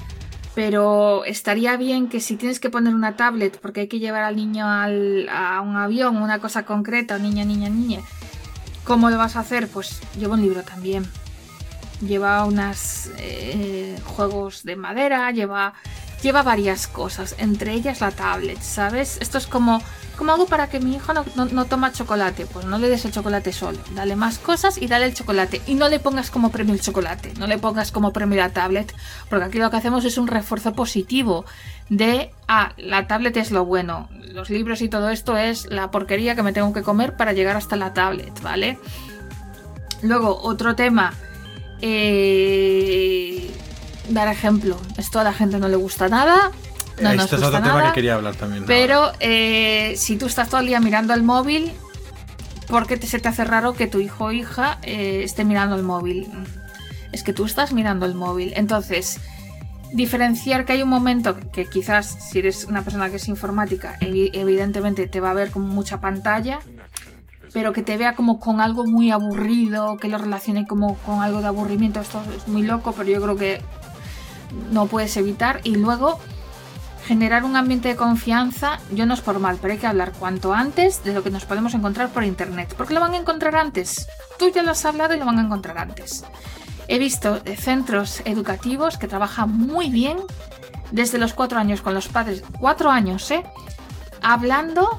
Pero estaría bien que si tienes que poner una tablet porque hay que llevar al niño al, a un avión, una cosa concreta, niña, niña, niña, ¿cómo lo vas a hacer? Pues lleva un libro también. Lleva unos eh, juegos de madera, lleva... Lleva varias cosas, entre ellas la tablet, ¿sabes? Esto es como, como algo para que mi hijo no, no, no toma chocolate. Pues no le des el chocolate solo, dale más cosas y dale el chocolate. Y no le pongas como premio el chocolate, no le pongas como premio la tablet, porque aquí lo que hacemos es un refuerzo positivo de, ah, la tablet es lo bueno, los libros y todo esto es la porquería que me tengo que comer para llegar hasta la tablet, ¿vale? Luego, otro tema... Eh... Dar ejemplo. Esto a la gente no le gusta nada. no nos Esto es gusta otro tema nada, que quería hablar también. pero eh, si tú estás todo el día mirando el móvil, ¿por qué te, se te hace raro que tu hijo o hija eh, esté mirando el móvil? Es que tú estás mirando el móvil. Entonces, diferenciar que hay un momento que quizás, si eres una persona que es informática, evi- evidentemente te va a ver con mucha pantalla, pero que te vea como con algo muy aburrido, que lo relacione como con algo de aburrimiento. Esto es muy loco, pero yo creo que no puedes evitar. Y luego, generar un ambiente de confianza, yo no es por mal, pero hay que hablar cuanto antes de lo que nos podemos encontrar por internet, porque lo van a encontrar antes. Tú ya lo has hablado y lo van a encontrar antes. He visto centros educativos que trabajan muy bien desde los cuatro años con los padres, cuatro años, ¿eh? Hablando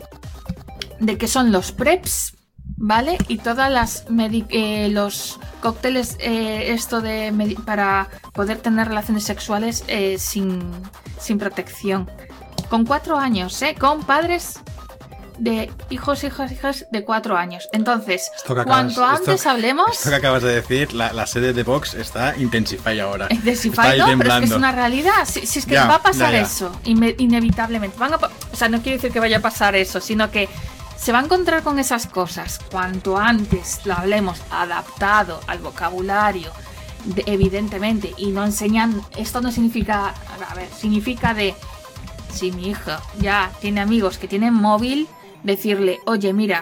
de qué son los preps, ¿vale? Y todas las medi- eh, los cócteles eh, esto de medi- para poder tener relaciones sexuales eh, sin, sin protección. Con cuatro años, ¿eh? Con padres de hijos, hijas, hijas de cuatro años. Entonces, Esto que acabas- cuanto antes esto- hablemos... Esto que acabas de decir, la, la sede de Vox está Intensify ahora. Intensify, Está ahí no, pero es que temblando. es una realidad. Si, si es que Ya, va a pasar ya, ya. eso, inme- inevitablemente. Van a pa- o sea, no quiere decir que vaya a pasar eso, sino que se va a encontrar con esas cosas. Cuanto antes lo hablemos adaptado al vocabulario, de- evidentemente, y no enseñan. Esto no significa. A ver, significa de. Si mi hija ya tiene amigos que tienen móvil, decirle, oye, mira,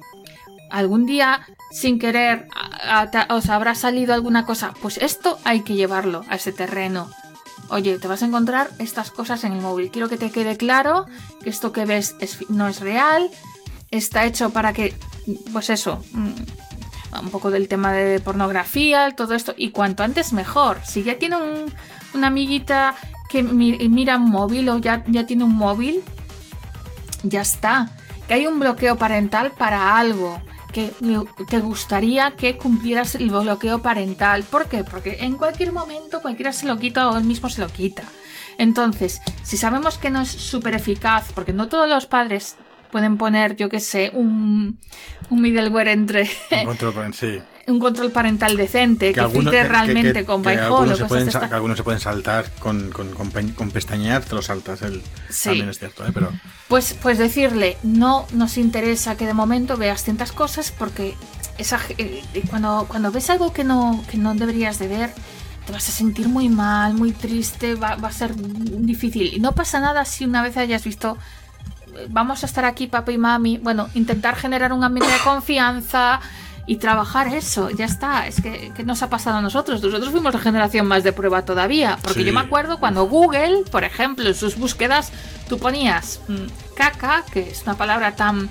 algún día sin querer a- a- te- os habrá salido alguna cosa, pues esto hay que llevarlo a ese terreno. Oye, te vas a encontrar estas cosas en el móvil. Quiero que te quede claro que esto que ves es, no es real, está hecho para que, pues eso, mm, un poco del tema de pornografía, todo esto, y cuanto antes mejor. Si ya tiene un, una amiguita que mi- mira un móvil o ya, ya tiene un móvil, ya está. Que hay un bloqueo parental para algo. Que te gustaría que cumplieras el bloqueo parental. ¿Por qué? Porque en cualquier momento cualquiera se lo quita o él mismo se lo quita. Entonces, si sabemos que no es súper eficaz, porque no todos los padres pueden poner, yo qué sé, un, un middleware entre Un control, sí. un control parental decente, que, algunos- filtre que- realmente que- con que By Hole algunos o se cosas pueden de sa- esta- que algunos se pueden saltar con, con, con, pe- con pestañear, te lo saltas. El, Sí. También es cierto, ¿eh? Pero Pues, pues decirle, no nos interesa que de momento veas ciertas cosas porque esa, eh, cuando, cuando ves algo que no, que no deberías de ver, te vas a sentir muy mal, muy triste, va, va a ser difícil. Y no pasa nada si una vez hayas visto, eh, vamos a estar aquí papá y mami, bueno, intentar generar un ambiente de confianza y trabajar eso, ya está. Es que, que nos ha pasado a nosotros. Nosotros fuimos la generación más de prueba todavía. Porque Sí. yo me acuerdo cuando Google, por ejemplo, en sus búsquedas, tú ponías mm, caca, que es una palabra tan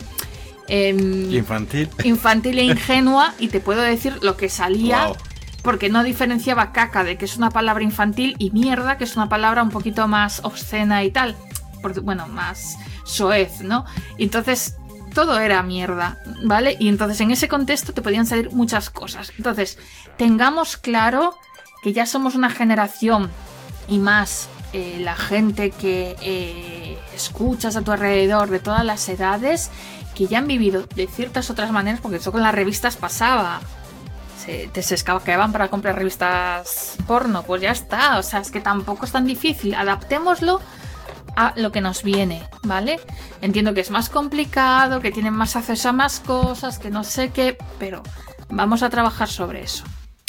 em, infantil. infantil e ingenua, y te puedo decir lo que salía. Wow. Porque no diferenciaba caca de que es una palabra infantil y mierda, que es una palabra un poquito más obscena y tal. Porque, bueno, más soez, ¿no? Y entonces todo era mierda, ¿vale? Y entonces en ese contexto te podían salir muchas cosas. Entonces, tengamos claro que ya somos una generación, y más eh, la gente que eh, escuchas a tu alrededor de todas las edades, que ya han vivido de ciertas otras maneras, porque eso con las revistas pasaba. Se, te se escaqueaban para comprar revistas porno, pues ya está. O sea, es que tampoco es tan difícil. Adaptémoslo a lo que nos viene, ¿vale? Entiendo que es más complicado, que tienen más acceso a más cosas, que no sé qué, pero vamos a trabajar sobre eso.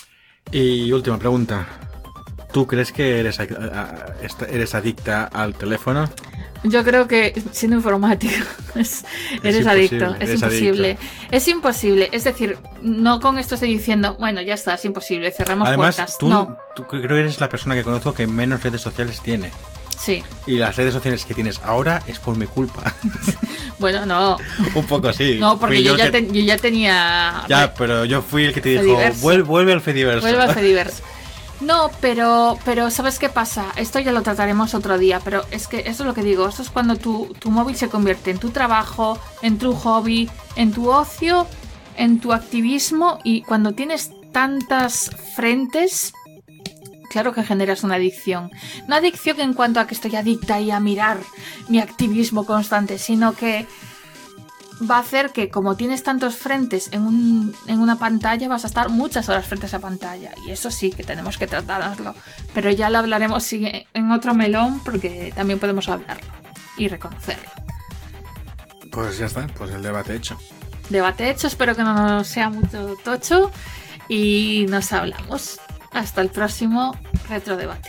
Y última pregunta. ¿Tú crees que eres, a- a- esta- eres adicta al teléfono? Yo creo que siendo informático es- eres imposible, adicto, es eres imposible. adicto. Es imposible, es decir, no con esto estoy diciendo, bueno, ya está, es imposible, cerramos Además, puertas. tú, No, tú creo que eres la persona que conozco que menos redes sociales tiene. sí. Y las redes sociales que tienes ahora es por mi culpa. Bueno, no, Un poco sí. no, porque Fui yo el ya, que- te- yo ya tenía... Ya, pero yo fui el que te dijo, Fediverso. vuelve, vuelve al Fediverso. Vuelve al Fediverso. No, pero, pero ¿sabes qué pasa? Esto ya lo trataremos otro día, pero es que eso es lo que digo. Esto es cuando tu, tu móvil se convierte en tu trabajo, en tu hobby, en tu ocio, en tu activismo, y cuando tienes tantas frentes, claro que generas una adicción. No adicción en cuanto a que estoy adicta y a mirar mi activismo constante, sino que va a hacer que, como tienes tantos frentes en, un, en una pantalla, vas a estar muchas horas frente a esa pantalla. Y eso sí que tenemos que tratarlo. Pero ya lo hablaremos si en en otro melón porque también podemos hablarlo y reconocerlo. Pues ya está, pues el debate hecho. Debate hecho, espero que no nos sea mucho tocho y nos hablamos. Hasta el próximo retrodebate.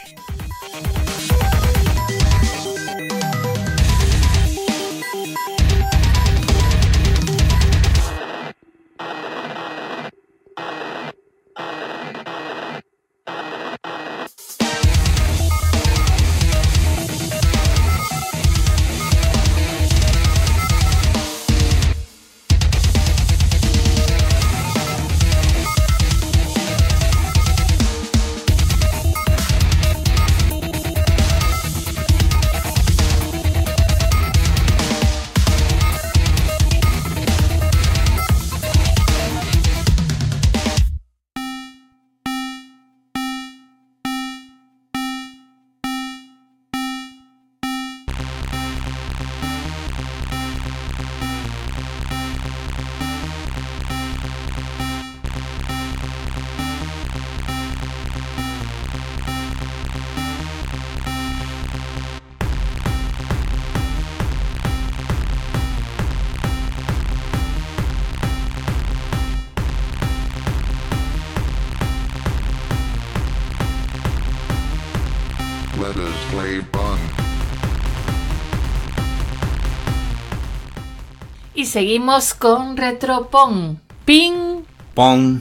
Let us play Pong. Y seguimos con Retropong. Ping, Pong.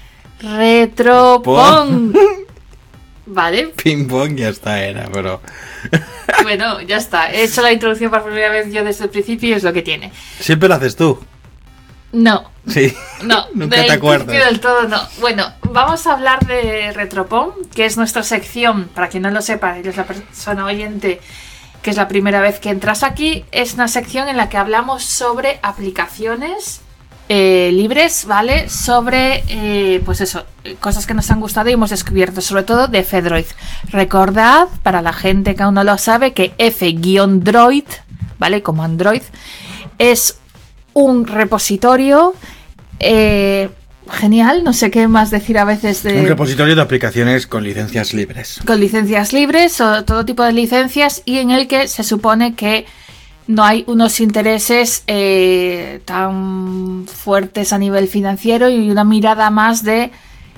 Retropong. Vale, Ping pong ya está, era, pero... bueno, ya está. He hecho la introducción por primera vez yo desde el principio y es lo que tiene. Siempre lo haces tú. No, Sí. no, Nunca del te acuerdas. principio del todo no. Bueno, vamos a hablar de Retropong, que es nuestra sección, para quien no lo sepa, eres la persona oyente que es la primera vez que entras aquí, es una sección en la que hablamos sobre aplicaciones eh, libres, ¿vale? Sobre, eh, pues eso, cosas que nos han gustado y hemos descubierto, sobre todo de F-Droid. Recordad, para la gente que aún no lo sabe, que F-Droid, ¿vale? Como Android, es un repositorio eh, genial, no sé qué más decir a veces de... Un repositorio de aplicaciones con licencias libres. Con licencias libres o todo tipo de licencias y en el que se supone que no hay unos intereses eh, tan fuertes a nivel financiero y una mirada más de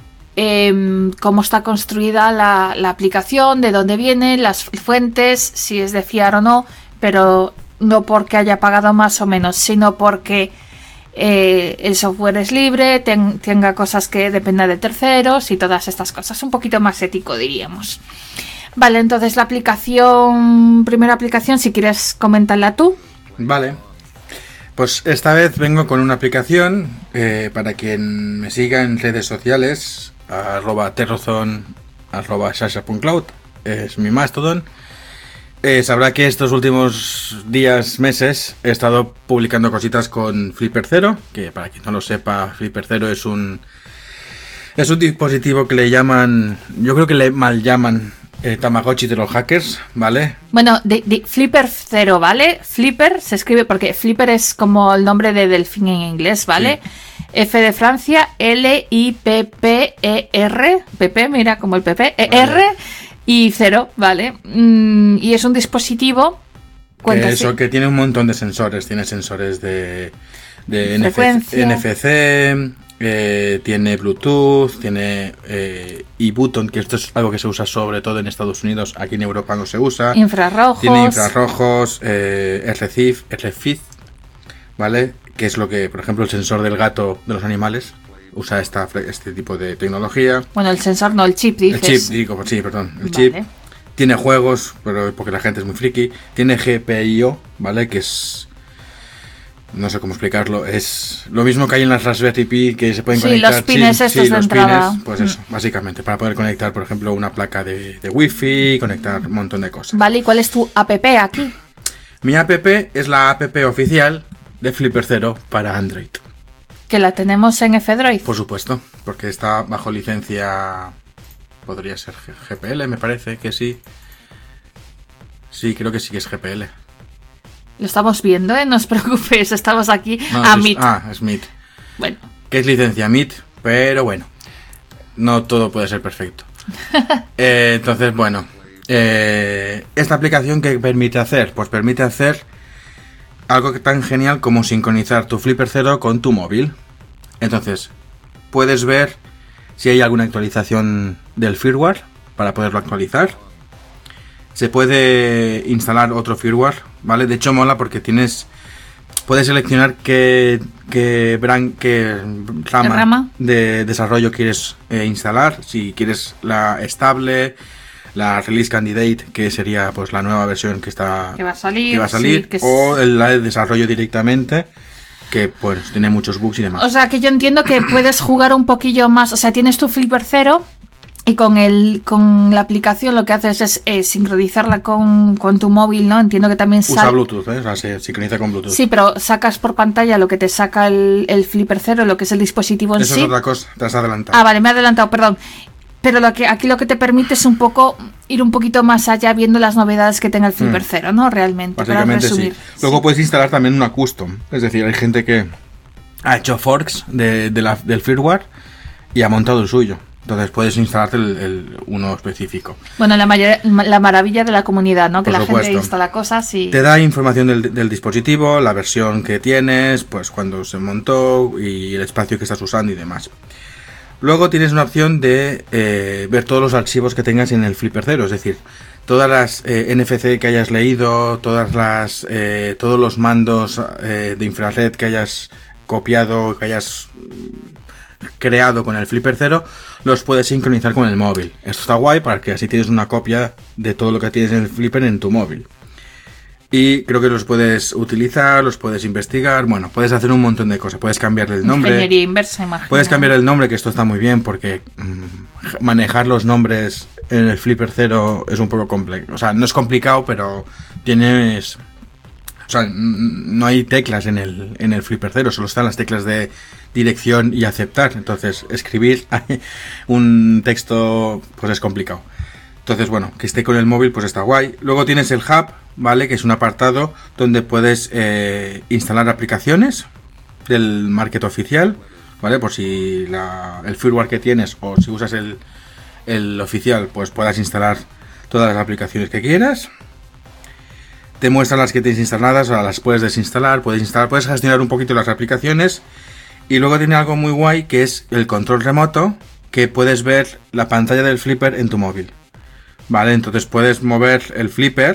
eh, cómo está construida la, la aplicación, de dónde vienen las fuentes, si es de fiar o no, pero no porque haya pagado más o menos, sino porque eh, el software es libre, ten, tenga cosas que dependan de terceros y todas estas cosas. Un poquito más ético, diríamos. Vale, entonces la aplicación, primera aplicación, si quieres comentarla tú. Vale. Pues esta vez vengo con una aplicación eh, para quien me siga en redes sociales, arroba terrozone, arroba sasha.cloud, es mi mastodon. Eh, sabrá que estos últimos días, meses, he estado publicando cositas con Flipper Zero, que para quien no lo sepa, Flipper Zero es un es un dispositivo que le llaman, yo creo que le mal llaman eh, Tamagotchi de los hackers, ¿vale? Bueno, de, de Flipper Zero, ¿vale? Flipper se escribe porque Flipper es como el nombre de delfín en inglés, ¿vale? Sí. F de Francia, L I P P E R, P P, mira como el P P, E R, vale. Y cero, ¿vale? Mm, y es un dispositivo... Que eso, que tiene un montón de sensores, tiene sensores de, de N F C, eh, tiene Bluetooth, tiene eh, e-button, que esto es algo que se usa sobre todo en Estados Unidos, aquí en Europa no se usa. Infrarrojos. Tiene infrarrojos, eh, R C I F, R F I Z, ¿vale? Que es lo que, por ejemplo, el sensor del gato de los animales usa esta, este tipo de tecnología. Bueno, el sensor no, el chip, dices. El chip, digo, sí, perdón, el vale. chip. Tiene juegos, pero porque la gente es muy friki. Tiene G P I O, ¿vale? Que es... no sé cómo explicarlo. Es lo mismo que hay en las Raspberry Pi, que se pueden sí, conectar. Los pines sí, estos sí, de los entrada. Pines, pues eso, mm. básicamente. Para poder conectar, por ejemplo, una placa de, de Wi-Fi, conectar un montón de cosas. Vale, ¿y cuál es tu app aquí? Mi app es la app oficial de Flipper Zero para Android. ¿Que la tenemos en F-Droid? Por supuesto, porque está bajo licencia... podría ser G P L, me parece que sí. Sí, creo que sí que es G P L. Lo estamos viendo, ¿eh? No os preocupéis, estamos aquí no, a es, M I T. Ah, es M I T. Bueno. Que es licencia M I T, pero bueno. No todo puede ser perfecto. eh, entonces, bueno. Eh, esta aplicación, ¿qué permite hacer? Pues permite hacer algo que tan genial como sincronizar tu Flipper Zero con tu móvil. Entonces, puedes ver si hay alguna actualización del firmware para poderlo actualizar. Se puede instalar otro firmware, ¿vale? De hecho mola porque tienes... Puedes seleccionar qué, qué, bran, qué rama, rama de desarrollo quieres eh, instalar. Si quieres la estable, la release candidate, que sería pues la nueva versión que está que va a salir, que va a salir sí, que o es... la de desarrollo directamente, que pues tiene muchos bugs y demás. O sea, que yo entiendo que puedes jugar un poquillo más. O sea, tienes tu Flipper Zero y con el con la aplicación lo que haces es eh, sincronizarla con, con tu móvil, ¿no? Entiendo que también sale... Usa Bluetooth, ¿eh? O sea, se sincroniza con Bluetooth. Sí, pero sacas por pantalla lo que te saca el, el Flipper Zero, lo que es el dispositivo en Eso sí. es otra cosa, te has adelantado. Ah, vale, me he adelantado, perdón. Pero lo que aquí lo que te permite es un poco ir un poquito más allá viendo las novedades que tenga el Flipper Zero, ¿no? Realmente, Básicamente para resumir. sí. Luego Sí. puedes instalar también una custom. Es decir, hay gente que ha hecho forks de, de la, del firmware y ha montado el suyo. Entonces puedes instalarte el, el uno específico. Bueno, la, mayor, la maravilla de la comunidad, ¿no? Que Por la supuesto. gente instala cosas y... Te da información del, del dispositivo, la versión que tienes, pues cuándo se montó y el espacio que estás usando y demás. Luego tienes una opción de eh, ver todos los archivos que tengas en el Flipper Zero, es decir, todas las eh, N F C que hayas leído, todas las eh, todos los mandos eh, de infrared que hayas copiado, que hayas creado con el Flipper Zero, los puedes sincronizar con el móvil. Esto está guay porque así tienes una copia de todo lo que tienes en el Flipper en tu móvil. Y creo que los puedes utilizar, los puedes investigar, bueno, puedes hacer un montón de cosas, puedes cambiarle el nombre. Ingeniería inversa, imagino. Puedes cambiar el nombre, que esto está muy bien, porque mmm, manejar los nombres en el Flipper Zero es un poco complejo. O sea, no es complicado, pero tienes... O sea, no hay teclas en el, en el Flipper Zero, solo están las teclas de dirección y aceptar. Entonces, escribir un texto, pues es complicado. Entonces, bueno, que esté con el móvil, pues está guay. Luego tienes el Hub, ¿vale? Que es un apartado donde puedes eh, instalar aplicaciones del market oficial, ¿vale? Por si la, el firmware que tienes o si usas el, el oficial, pues puedas instalar todas las aplicaciones que quieras. Te muestran las que tienes instaladas, o sea, las puedes desinstalar, puedes instalar, puedes gestionar un poquito las aplicaciones. Y luego tiene algo muy guay que es el control remoto, que puedes ver la pantalla del Flipper en tu móvil. Vale, entonces puedes mover el Flipper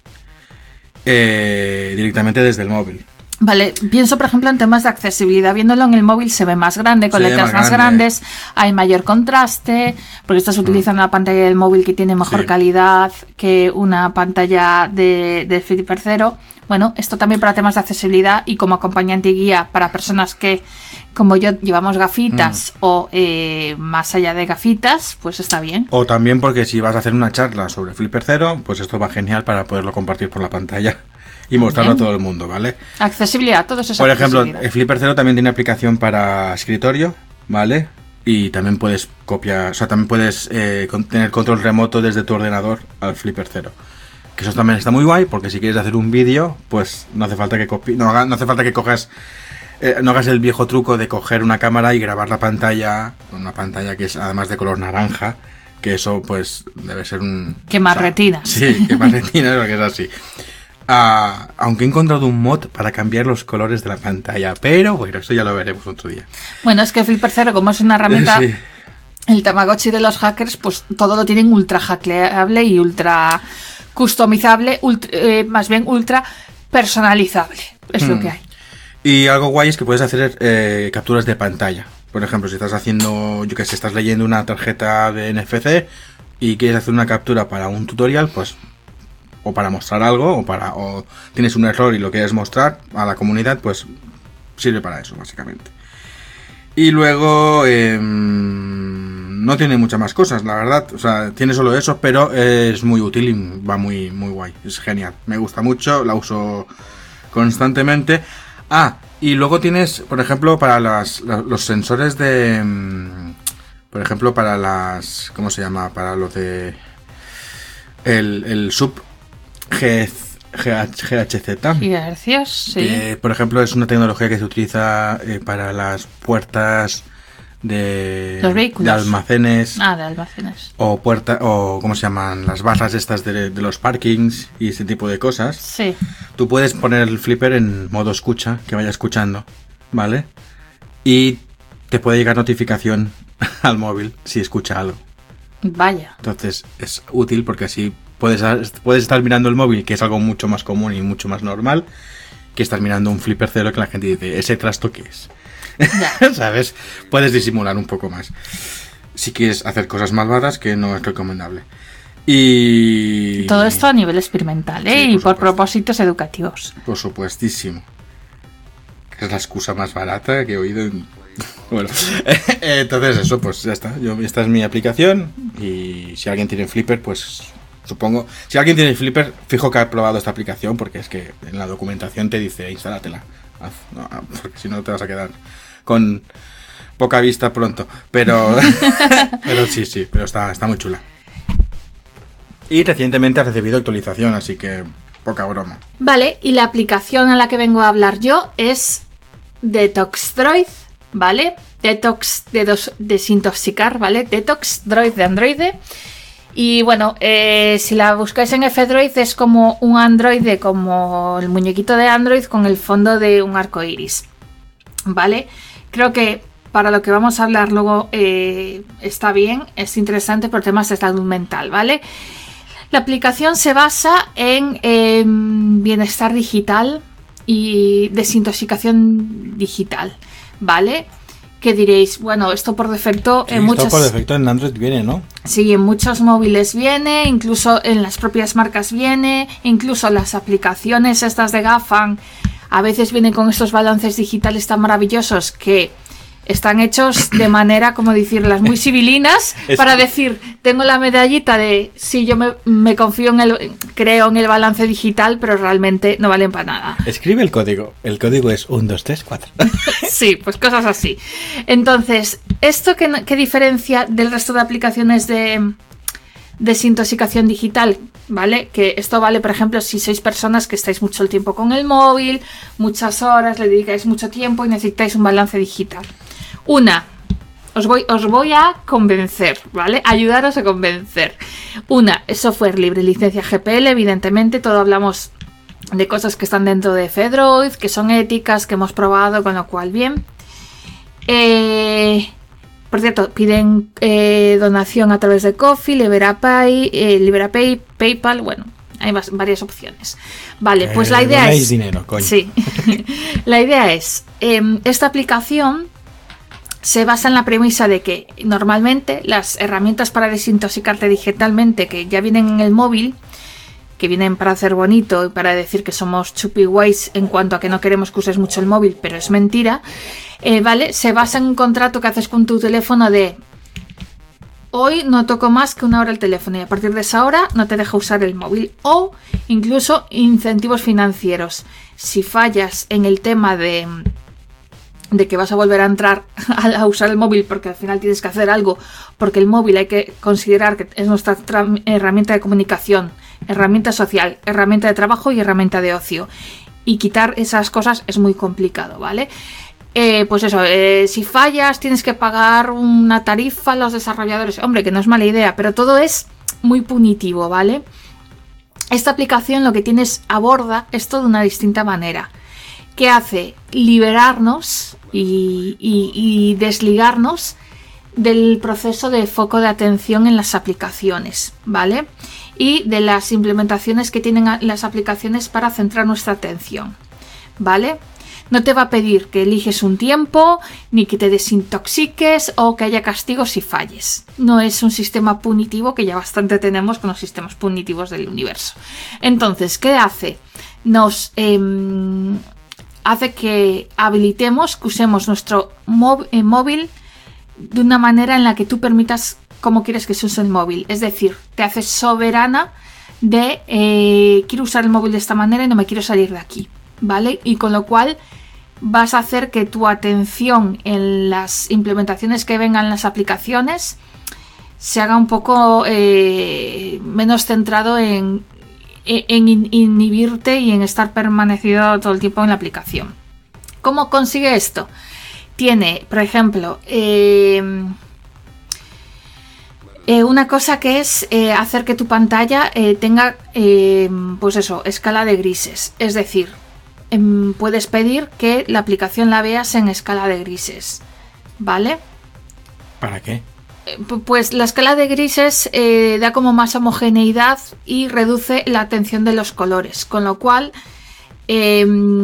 eh, directamente desde el móvil. Vale, pienso por ejemplo en temas de accesibilidad. Viéndolo en el móvil se ve más grande, con Se ve letras más más grande. grandes, hay mayor contraste, porque estás utilizando una pantalla del móvil que tiene mejor Sí. calidad que una pantalla de, de Flipper Zero. Bueno, esto también para temas de accesibilidad y como acompañante y guía para personas que, como yo, llevamos gafitas Mm. o eh, más allá de gafitas, pues está bien. O también porque si vas a hacer una charla sobre Flipper Zero, pues esto va genial para poderlo compartir por la pantalla y mostrarlo Bien. a todo el mundo, ¿vale? Accesibilidad, todo eso es Por ejemplo, accesibilidad. el Flipper Zero también tiene aplicación para escritorio, ¿vale? Y también puedes copiar, o sea, también puedes eh, con- tener control remoto desde tu ordenador al Flipper Zero. Que eso también está muy guay, porque si quieres hacer un vídeo, pues no hace falta que copi- no, haga- no hace falta que cojas, eh, no hagas el viejo truco de coger una cámara y grabar la pantalla, una pantalla que es además de color naranja, que eso pues debe ser un... Quemar o sea, retinas. Sí, quemar retinas, porque es así. Ah, aunque he encontrado un mod para cambiar los colores de la pantalla, pero bueno, eso ya lo veremos otro día. Bueno, es que Flipper Zero, como es una herramienta... Sí. El Tamagotchi de los hackers, pues todo lo tienen ultra hackeable y ultra customizable, ultra- eh, más bien ultra personalizable. Es lo Mm. que hay. Y algo guay es que puedes hacer eh, capturas de pantalla. Por ejemplo, si estás haciendo, yo que sé, estás leyendo una tarjeta de N F C y quieres hacer una captura para un tutorial, pues o para mostrar algo o para o tienes un error y lo quieres mostrar a la comunidad, pues sirve para eso básicamente. Y luego eh, no tiene muchas más cosas, la verdad. O sea, tiene solo eso, pero es muy útil y va muy, muy guay. Es genial. Me gusta mucho, la uso constantemente. Ah, y luego tienes, por ejemplo, para las, la- los sensores de... mm, Por ejemplo, para las... ¿Cómo se llama? Para lo de... El, el sub G, G H Z. Y hercios, sí. Eh, por ejemplo, es una tecnología que se utiliza eh, para las puertas de, Los vehículos. de almacenes Ah, de almacenes. o puerta o ¿cómo se llaman? Las barras estas de, de los parkings y ese tipo de cosas. Sí. Tú puedes poner el flipper en modo escucha, que vaya escuchando, ¿vale? Y te puede llegar notificación al móvil si escucha algo. Vaya. Entonces es útil porque así puedes, puedes estar mirando el móvil, que es algo mucho más común y mucho más normal, que estar mirando un flipper cero que la gente dice, ¿ese trasto qué es? Ya. ¿Sabes? Puedes disimular un poco más. Si quieres hacer cosas malvadas, que no es recomendable. Y... Todo esto a nivel experimental, ¿eh? Sí, y por por supuesto. propósitos educativos. Por supuestísimo. Que es la excusa más barata que he oído en... Bueno, entonces eso, pues ya está. Yo, esta es mi aplicación y si alguien tiene flipper, pues supongo... Si alguien tiene flipper, fijo que ha probado esta aplicación porque es que en la documentación te dice, instálatela. Haz, no, porque si no te vas a quedar con poca vista pronto. Pero, pero sí, sí, pero está, está muy chula. Y recientemente ha recibido actualización, así que poca broma. Vale, y la aplicación a la que vengo a hablar yo es Detox Droid, ¿vale? Detox de dos, desintoxicar, ¿vale? Detox Droid de Android. Y bueno, eh, si la buscáis en F-Droid es como un androide, como el muñequito de Android con el fondo de un arco iris, ¿vale? Creo que para lo que vamos a hablar luego eh, está bien, es interesante por temas de salud mental, ¿vale? La aplicación se basa en eh, bienestar digital y desintoxicación digital, ¿vale? Que diréis, bueno, esto por defecto Sí, en muchos... esto por defecto en Android viene, ¿no? Sí, en muchos móviles viene, incluso en las propias marcas viene, incluso las aplicaciones estas de GAFAM a veces vienen con estos balances digitales tan maravillosos que están hechos de manera, como decirlas, muy civilinas, Es- para decir, tengo la medallita de sí, yo me, me confío en el, creo en el balance digital, pero realmente no valen para nada. Escribe el código. El código es uno, dos, tres, cuatro. Sí, pues cosas así. Entonces, ¿esto qué, qué diferencia del resto de aplicaciones de desintoxicación digital? ¿Vale? Que esto vale, por ejemplo, si sois personas que estáis mucho el tiempo con el móvil, muchas horas, le dedicáis mucho tiempo y necesitáis un balance digital. Una, os voy, os voy a convencer, ¿vale? Ayudaros a convencer. Una, es software libre, licencia G P L, evidentemente, todo hablamos de cosas que están dentro de F-Droid, que son éticas, que hemos probado, con lo cual bien. Eh, por cierto, piden eh, donación a través de Ko-fi, Liberapay, eh, Liberapay, PayPal, bueno, hay vas- varias opciones. Vale, pues Eh, la idea donéis es... dinero, coño. Sí, la idea es, eh, esta aplicación se basa en la premisa de que normalmente las herramientas para desintoxicarte digitalmente que ya vienen en el móvil, que vienen para hacer bonito y para decir que somos chupi guays en cuanto a que no queremos que uses mucho el móvil, pero es mentira, eh, ¿vale? Se basa en un contrato que haces con tu teléfono de hoy no toco más que una hora el teléfono y a partir de esa hora no te deja usar el móvil, o incluso incentivos financieros. Si fallas en el tema de de que vas a volver a entrar a usar el móvil porque al final tienes que hacer algo, porque el móvil hay que considerar que es nuestra tra- herramienta de comunicación, herramienta social, herramienta de trabajo y herramienta de ocio, y quitar esas cosas es muy complicado, ¿vale? Eh, pues eso, eh, si fallas tienes que pagar una tarifa a los desarrolladores, hombre, que no es mala idea, pero todo es muy punitivo, ¿vale? Esta aplicación lo que tienes aborda esto de una distinta manera. ¿Qué hace? Liberarnos y, y, y desligarnos del proceso de foco de atención en las aplicaciones, ¿vale? Y de las implementaciones que tienen las aplicaciones para centrar nuestra atención, ¿vale? No te va a pedir que eliges un tiempo, ni que te desintoxiques o que haya castigos si falles. No es un sistema punitivo, que ya bastante tenemos con los sistemas punitivos del universo. Entonces, ¿qué hace? Nos... Eh, hace que habilitemos, que usemos nuestro móv- eh, móvil de una manera en la que tú permitas cómo quieres que se use el móvil. Es decir, te haces soberana de eh, quiero usar el móvil de esta manera y no me quiero salir de aquí, ¿vale? Y con lo cual vas a hacer que tu atención en las implementaciones que vengan en las aplicaciones se haga un poco eh, menos centrado en en inhibirte y en estar permanecido todo el tiempo en la aplicación. ¿Cómo consigue esto? tiene, por ejemplo, eh, eh, una cosa que es eh, hacer que tu pantalla eh, tenga, eh, pues eso, escala de grises. Es decir, eh, puedes pedir que la aplicación la veas en escala de grises, ¿vale? ¿Para qué? Eh, pues la escala de grises eh, da como más homogeneidad y reduce la atención de los colores, con lo cual eh,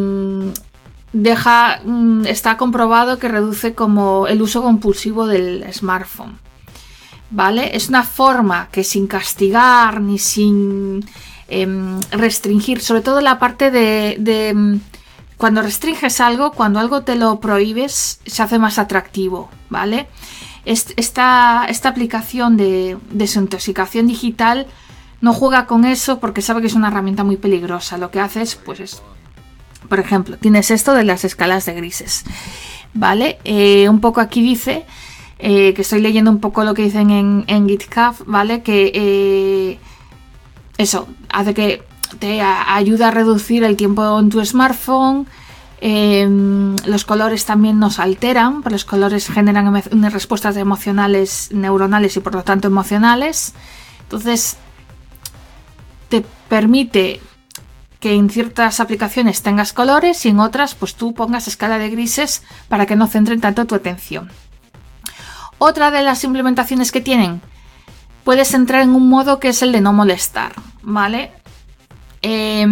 deja, está comprobado que reduce como el uso compulsivo del smartphone, ¿vale? Es una forma que sin castigar ni sin eh, restringir, sobre todo la parte de, de cuando restringes algo, cuando algo te lo prohíbes, se hace más atractivo, ¿vale? Esta, esta aplicación de desintoxicación digital no juega con eso porque sabe que es una herramienta muy peligrosa. Lo que hace es, pues es, por ejemplo, tienes esto de las escalas de grises, ¿vale? Eh, un poco aquí dice, eh, que estoy leyendo un poco lo que dicen en, en GitHub, ¿vale? Que eh, eso hace que te a, ayuda a reducir el tiempo en tu smartphone. Eh, los colores también nos alteran, pero los colores generan unas respuestas emocionales, neuronales y por lo tanto emocionales. Entonces te permite que en ciertas aplicaciones tengas colores y en otras pues tú pongas escala de grises para que no centren tanto tu atención. Otra de las implementaciones que tienen, puedes entrar en un modo que es el de no molestar, ¿vale? Eh,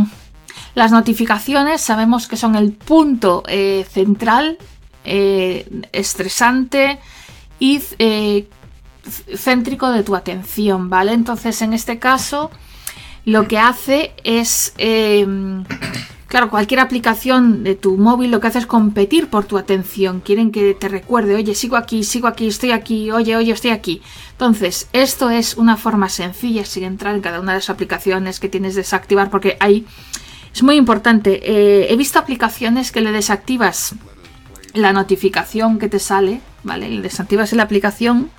Las notificaciones sabemos que son el punto eh, central, eh, estresante y eh, céntrico de tu atención, ¿vale? Entonces, en este caso, lo que hace es, eh, claro, cualquier aplicación de tu móvil lo que hace es competir por tu atención. Quieren que te recuerde, oye, sigo aquí, sigo aquí, estoy aquí, oye, oye, estoy aquí. Entonces, esto es una forma sencilla, sin entrar en cada una de las aplicaciones que tienes que desactivar, porque hay... Es muy importante. Eh, he visto aplicaciones que le desactivas la notificación que te sale, ¿vale? Le desactivas la aplicación.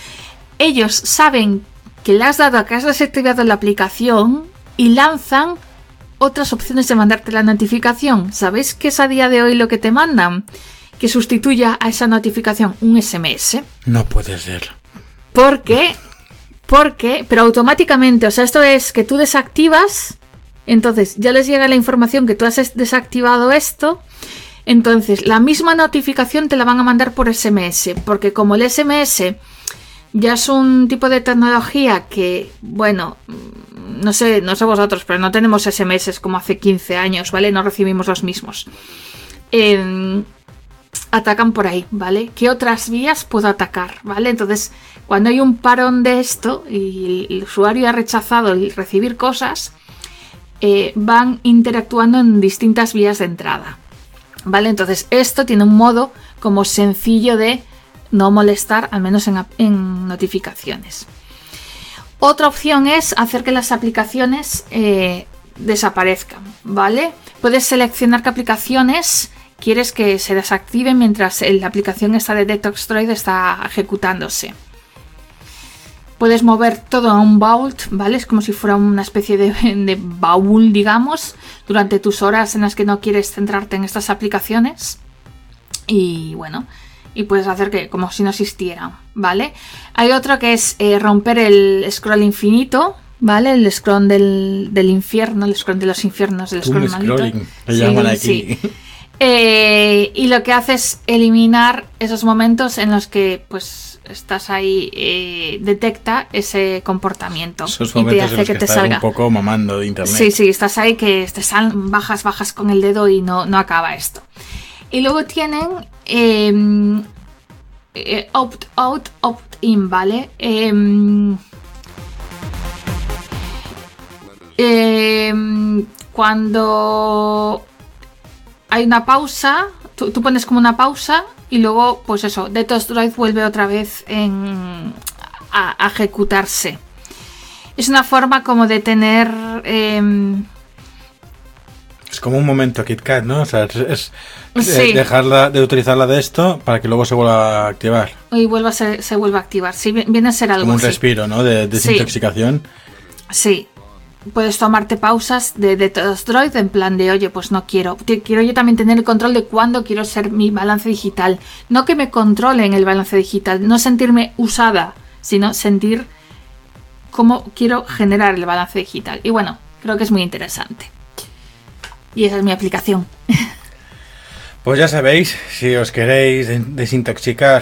Ellos saben que le has dado a que has desactivado la aplicación y lanzan otras opciones de mandarte la notificación. ¿Sabéis qué es a día de hoy lo que te mandan? Que sustituya a esa notificación un ese eme ese. No puede ser. ¿Por qué? Porque, pero automáticamente, o sea, esto es que tú desactivas... Entonces ya les llega la información que tú has desactivado esto. Entonces la misma notificación te la van a mandar por ese eme ese. Porque como el ese eme ese ya es un tipo de tecnología que, bueno, no sé, no sé vosotros, pero no tenemos ese eme ese como hace quince años, ¿vale? No recibimos los mismos. Eh, atacan por ahí, ¿vale? ¿Qué otras vías puedo atacar? ¿Vale? Entonces cuando hay un parón de esto y el usuario ha rechazado el recibir cosas... Eh, van interactuando en distintas vías de entrada, ¿vale? Entonces esto tiene un modo como sencillo de no molestar, al menos en, en notificaciones. Otra opción es hacer que las aplicaciones eh, desaparezcan, ¿vale? Puedes seleccionar qué aplicaciones quieres que se desactiven mientras la aplicación esta de Detox Droid está ejecutándose. Puedes mover todo a un vault, ¿vale? Es como si fuera una especie de, de baúl, digamos, durante tus horas en las que no quieres centrarte en estas aplicaciones. Y bueno, y puedes hacer que como si no existieran, ¿vale? Hay otro que es eh, romper el scroll infinito, ¿vale? El scroll del, del infierno, el scroll de los infiernos, el scroll maldito. Scrolling, le llaman aquí. Sí. Eh, y lo que hace es eliminar esos momentos en los que pues estás ahí, eh, detecta ese comportamiento. Esos y momentos te hace en los que, que te estás salga un poco mamando de internet. Sí, sí, estás ahí que te sal, bajas, bajas con el dedo y no, no acaba esto. Y luego tienen eh, eh, opt out, opt in, ¿vale? Eh, eh, cuando hay una pausa, tú, tú pones como una pausa y luego, pues eso, Detox Droid vuelve otra vez en, a, a ejecutarse. Es una forma como de tener... Eh, es como un momento KitKat, ¿no? O sea, es, es sí. dejarla de utilizarla de esto para que luego se vuelva a activar. Y vuelva a ser, se vuelve a activar. Sí, viene a ser algo como un así. respiro, ¿no? De desintoxicación. Sí. puedes tomarte pausas de Detox Droid en plan de, oye, pues no quiero. Quiero yo también tener el control de cuándo quiero ser mi balance digital. No que me controlen el balance digital, no sentirme usada, sino sentir cómo quiero generar el balance digital. Y bueno, creo que es muy interesante. Y esa es mi aplicación. Pues ya sabéis, si os queréis desintoxicar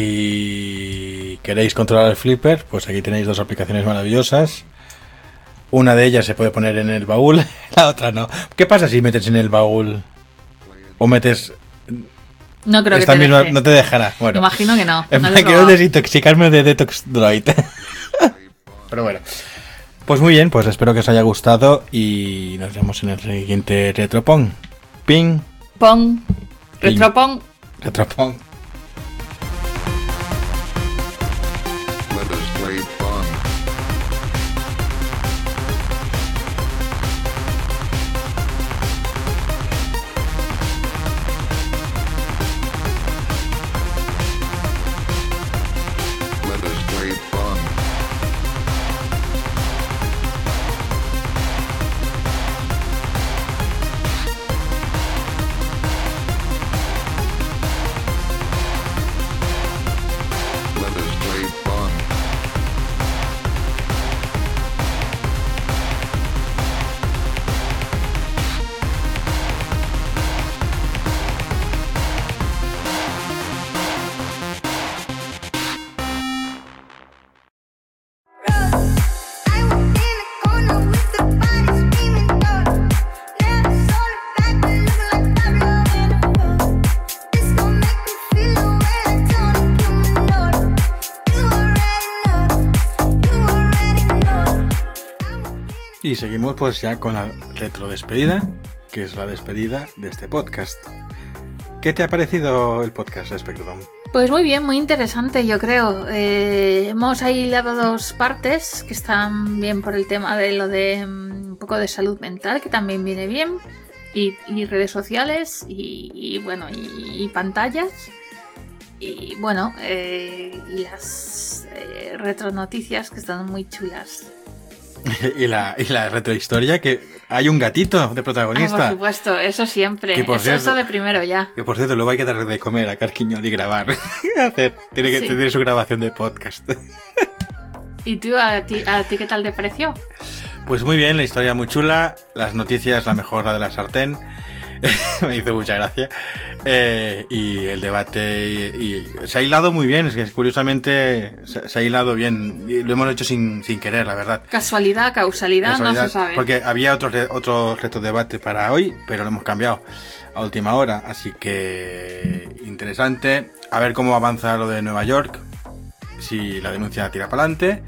y queréis controlar el flipper, pues aquí tenéis dos aplicaciones maravillosas. Una de ellas se puede poner en el baúl, la otra no. ¿Qué pasa si metes en el baúl o metes... No creo que esta te misma, deje. No te dejará. Bueno, Me imagino que no. En no plan, lo he quiero probado. desintoxicarme de Detox Droid. Pero bueno. Pues muy bien, pues espero que os haya gustado y nos vemos en el siguiente Retropong. Ping. Pong. Retropong. Retropong. Let us play fun. Let us play fun. Let us play fun. I was in a corner with the body screaming no. Never saw the back looking like Pablo in a photo. This gon' make me feel the way I don't give me no. You already know. You already know. Y seguimos pues ya con la retro despedida, que es la despedida de este podcast. ¿Qué te ha parecido el podcast, Spectrum? Pues muy bien, muy interesante, yo creo. Eh, hemos aislado dos partes que están bien por el tema de lo de mm, un poco de salud mental, que también viene bien, y, y redes sociales, y, y bueno, y, y pantallas. Y bueno, eh, y las eh, retronoticias que están muy chulas. y la, y la retrohistoria, que hay un gatito de Ah, protagonista. por supuesto, eso siempre. Que por Eso, cierto- eso de primero ya. Que por cierto, luego hay que dar de comer a Carquiñol y grabar. Hacer, tiene que Sí. tener su grabación de podcast. ¿Y tú, a ti, a ti qué tal te pareció? Pues muy bien, la historia muy chula, las noticias, la mejor la de la sartén. Me hizo mucha gracia. Eh, y el debate y, y se ha hilado muy bien, es que curiosamente se, se ha hilado bien. Y lo hemos hecho sin, sin querer, la verdad. Casualidad, causalidad, Casualidad, no se sabe. Porque había otro, re- otro reto debate para hoy, pero lo hemos cambiado a última hora. Así que interesante. A ver cómo avanza lo de Nueva York. Si la denuncia tira para adelante.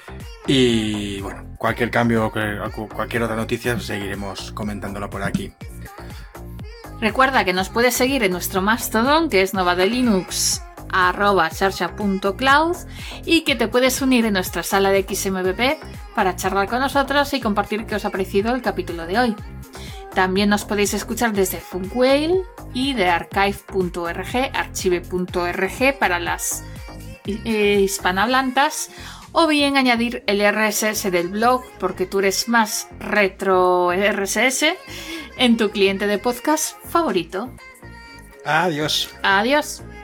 Y bueno, cualquier cambio, cualquier otra noticia, seguiremos comentándolo por aquí. Recuerda que nos puedes seguir en nuestro Mastodon, que es novadelinux arroba xarxa punto cloud, y que te puedes unir en nuestra sala de X M V P para charlar con nosotros y compartir qué os ha parecido el capítulo de hoy. También nos podéis escuchar desde Funkwhale y de archive punto org, archive punto org para las eh, hispanohablantes, o bien añadir el R S S del blog, porque tú eres más retro R S S, en tu cliente de podcast favorito. Adiós. Adiós.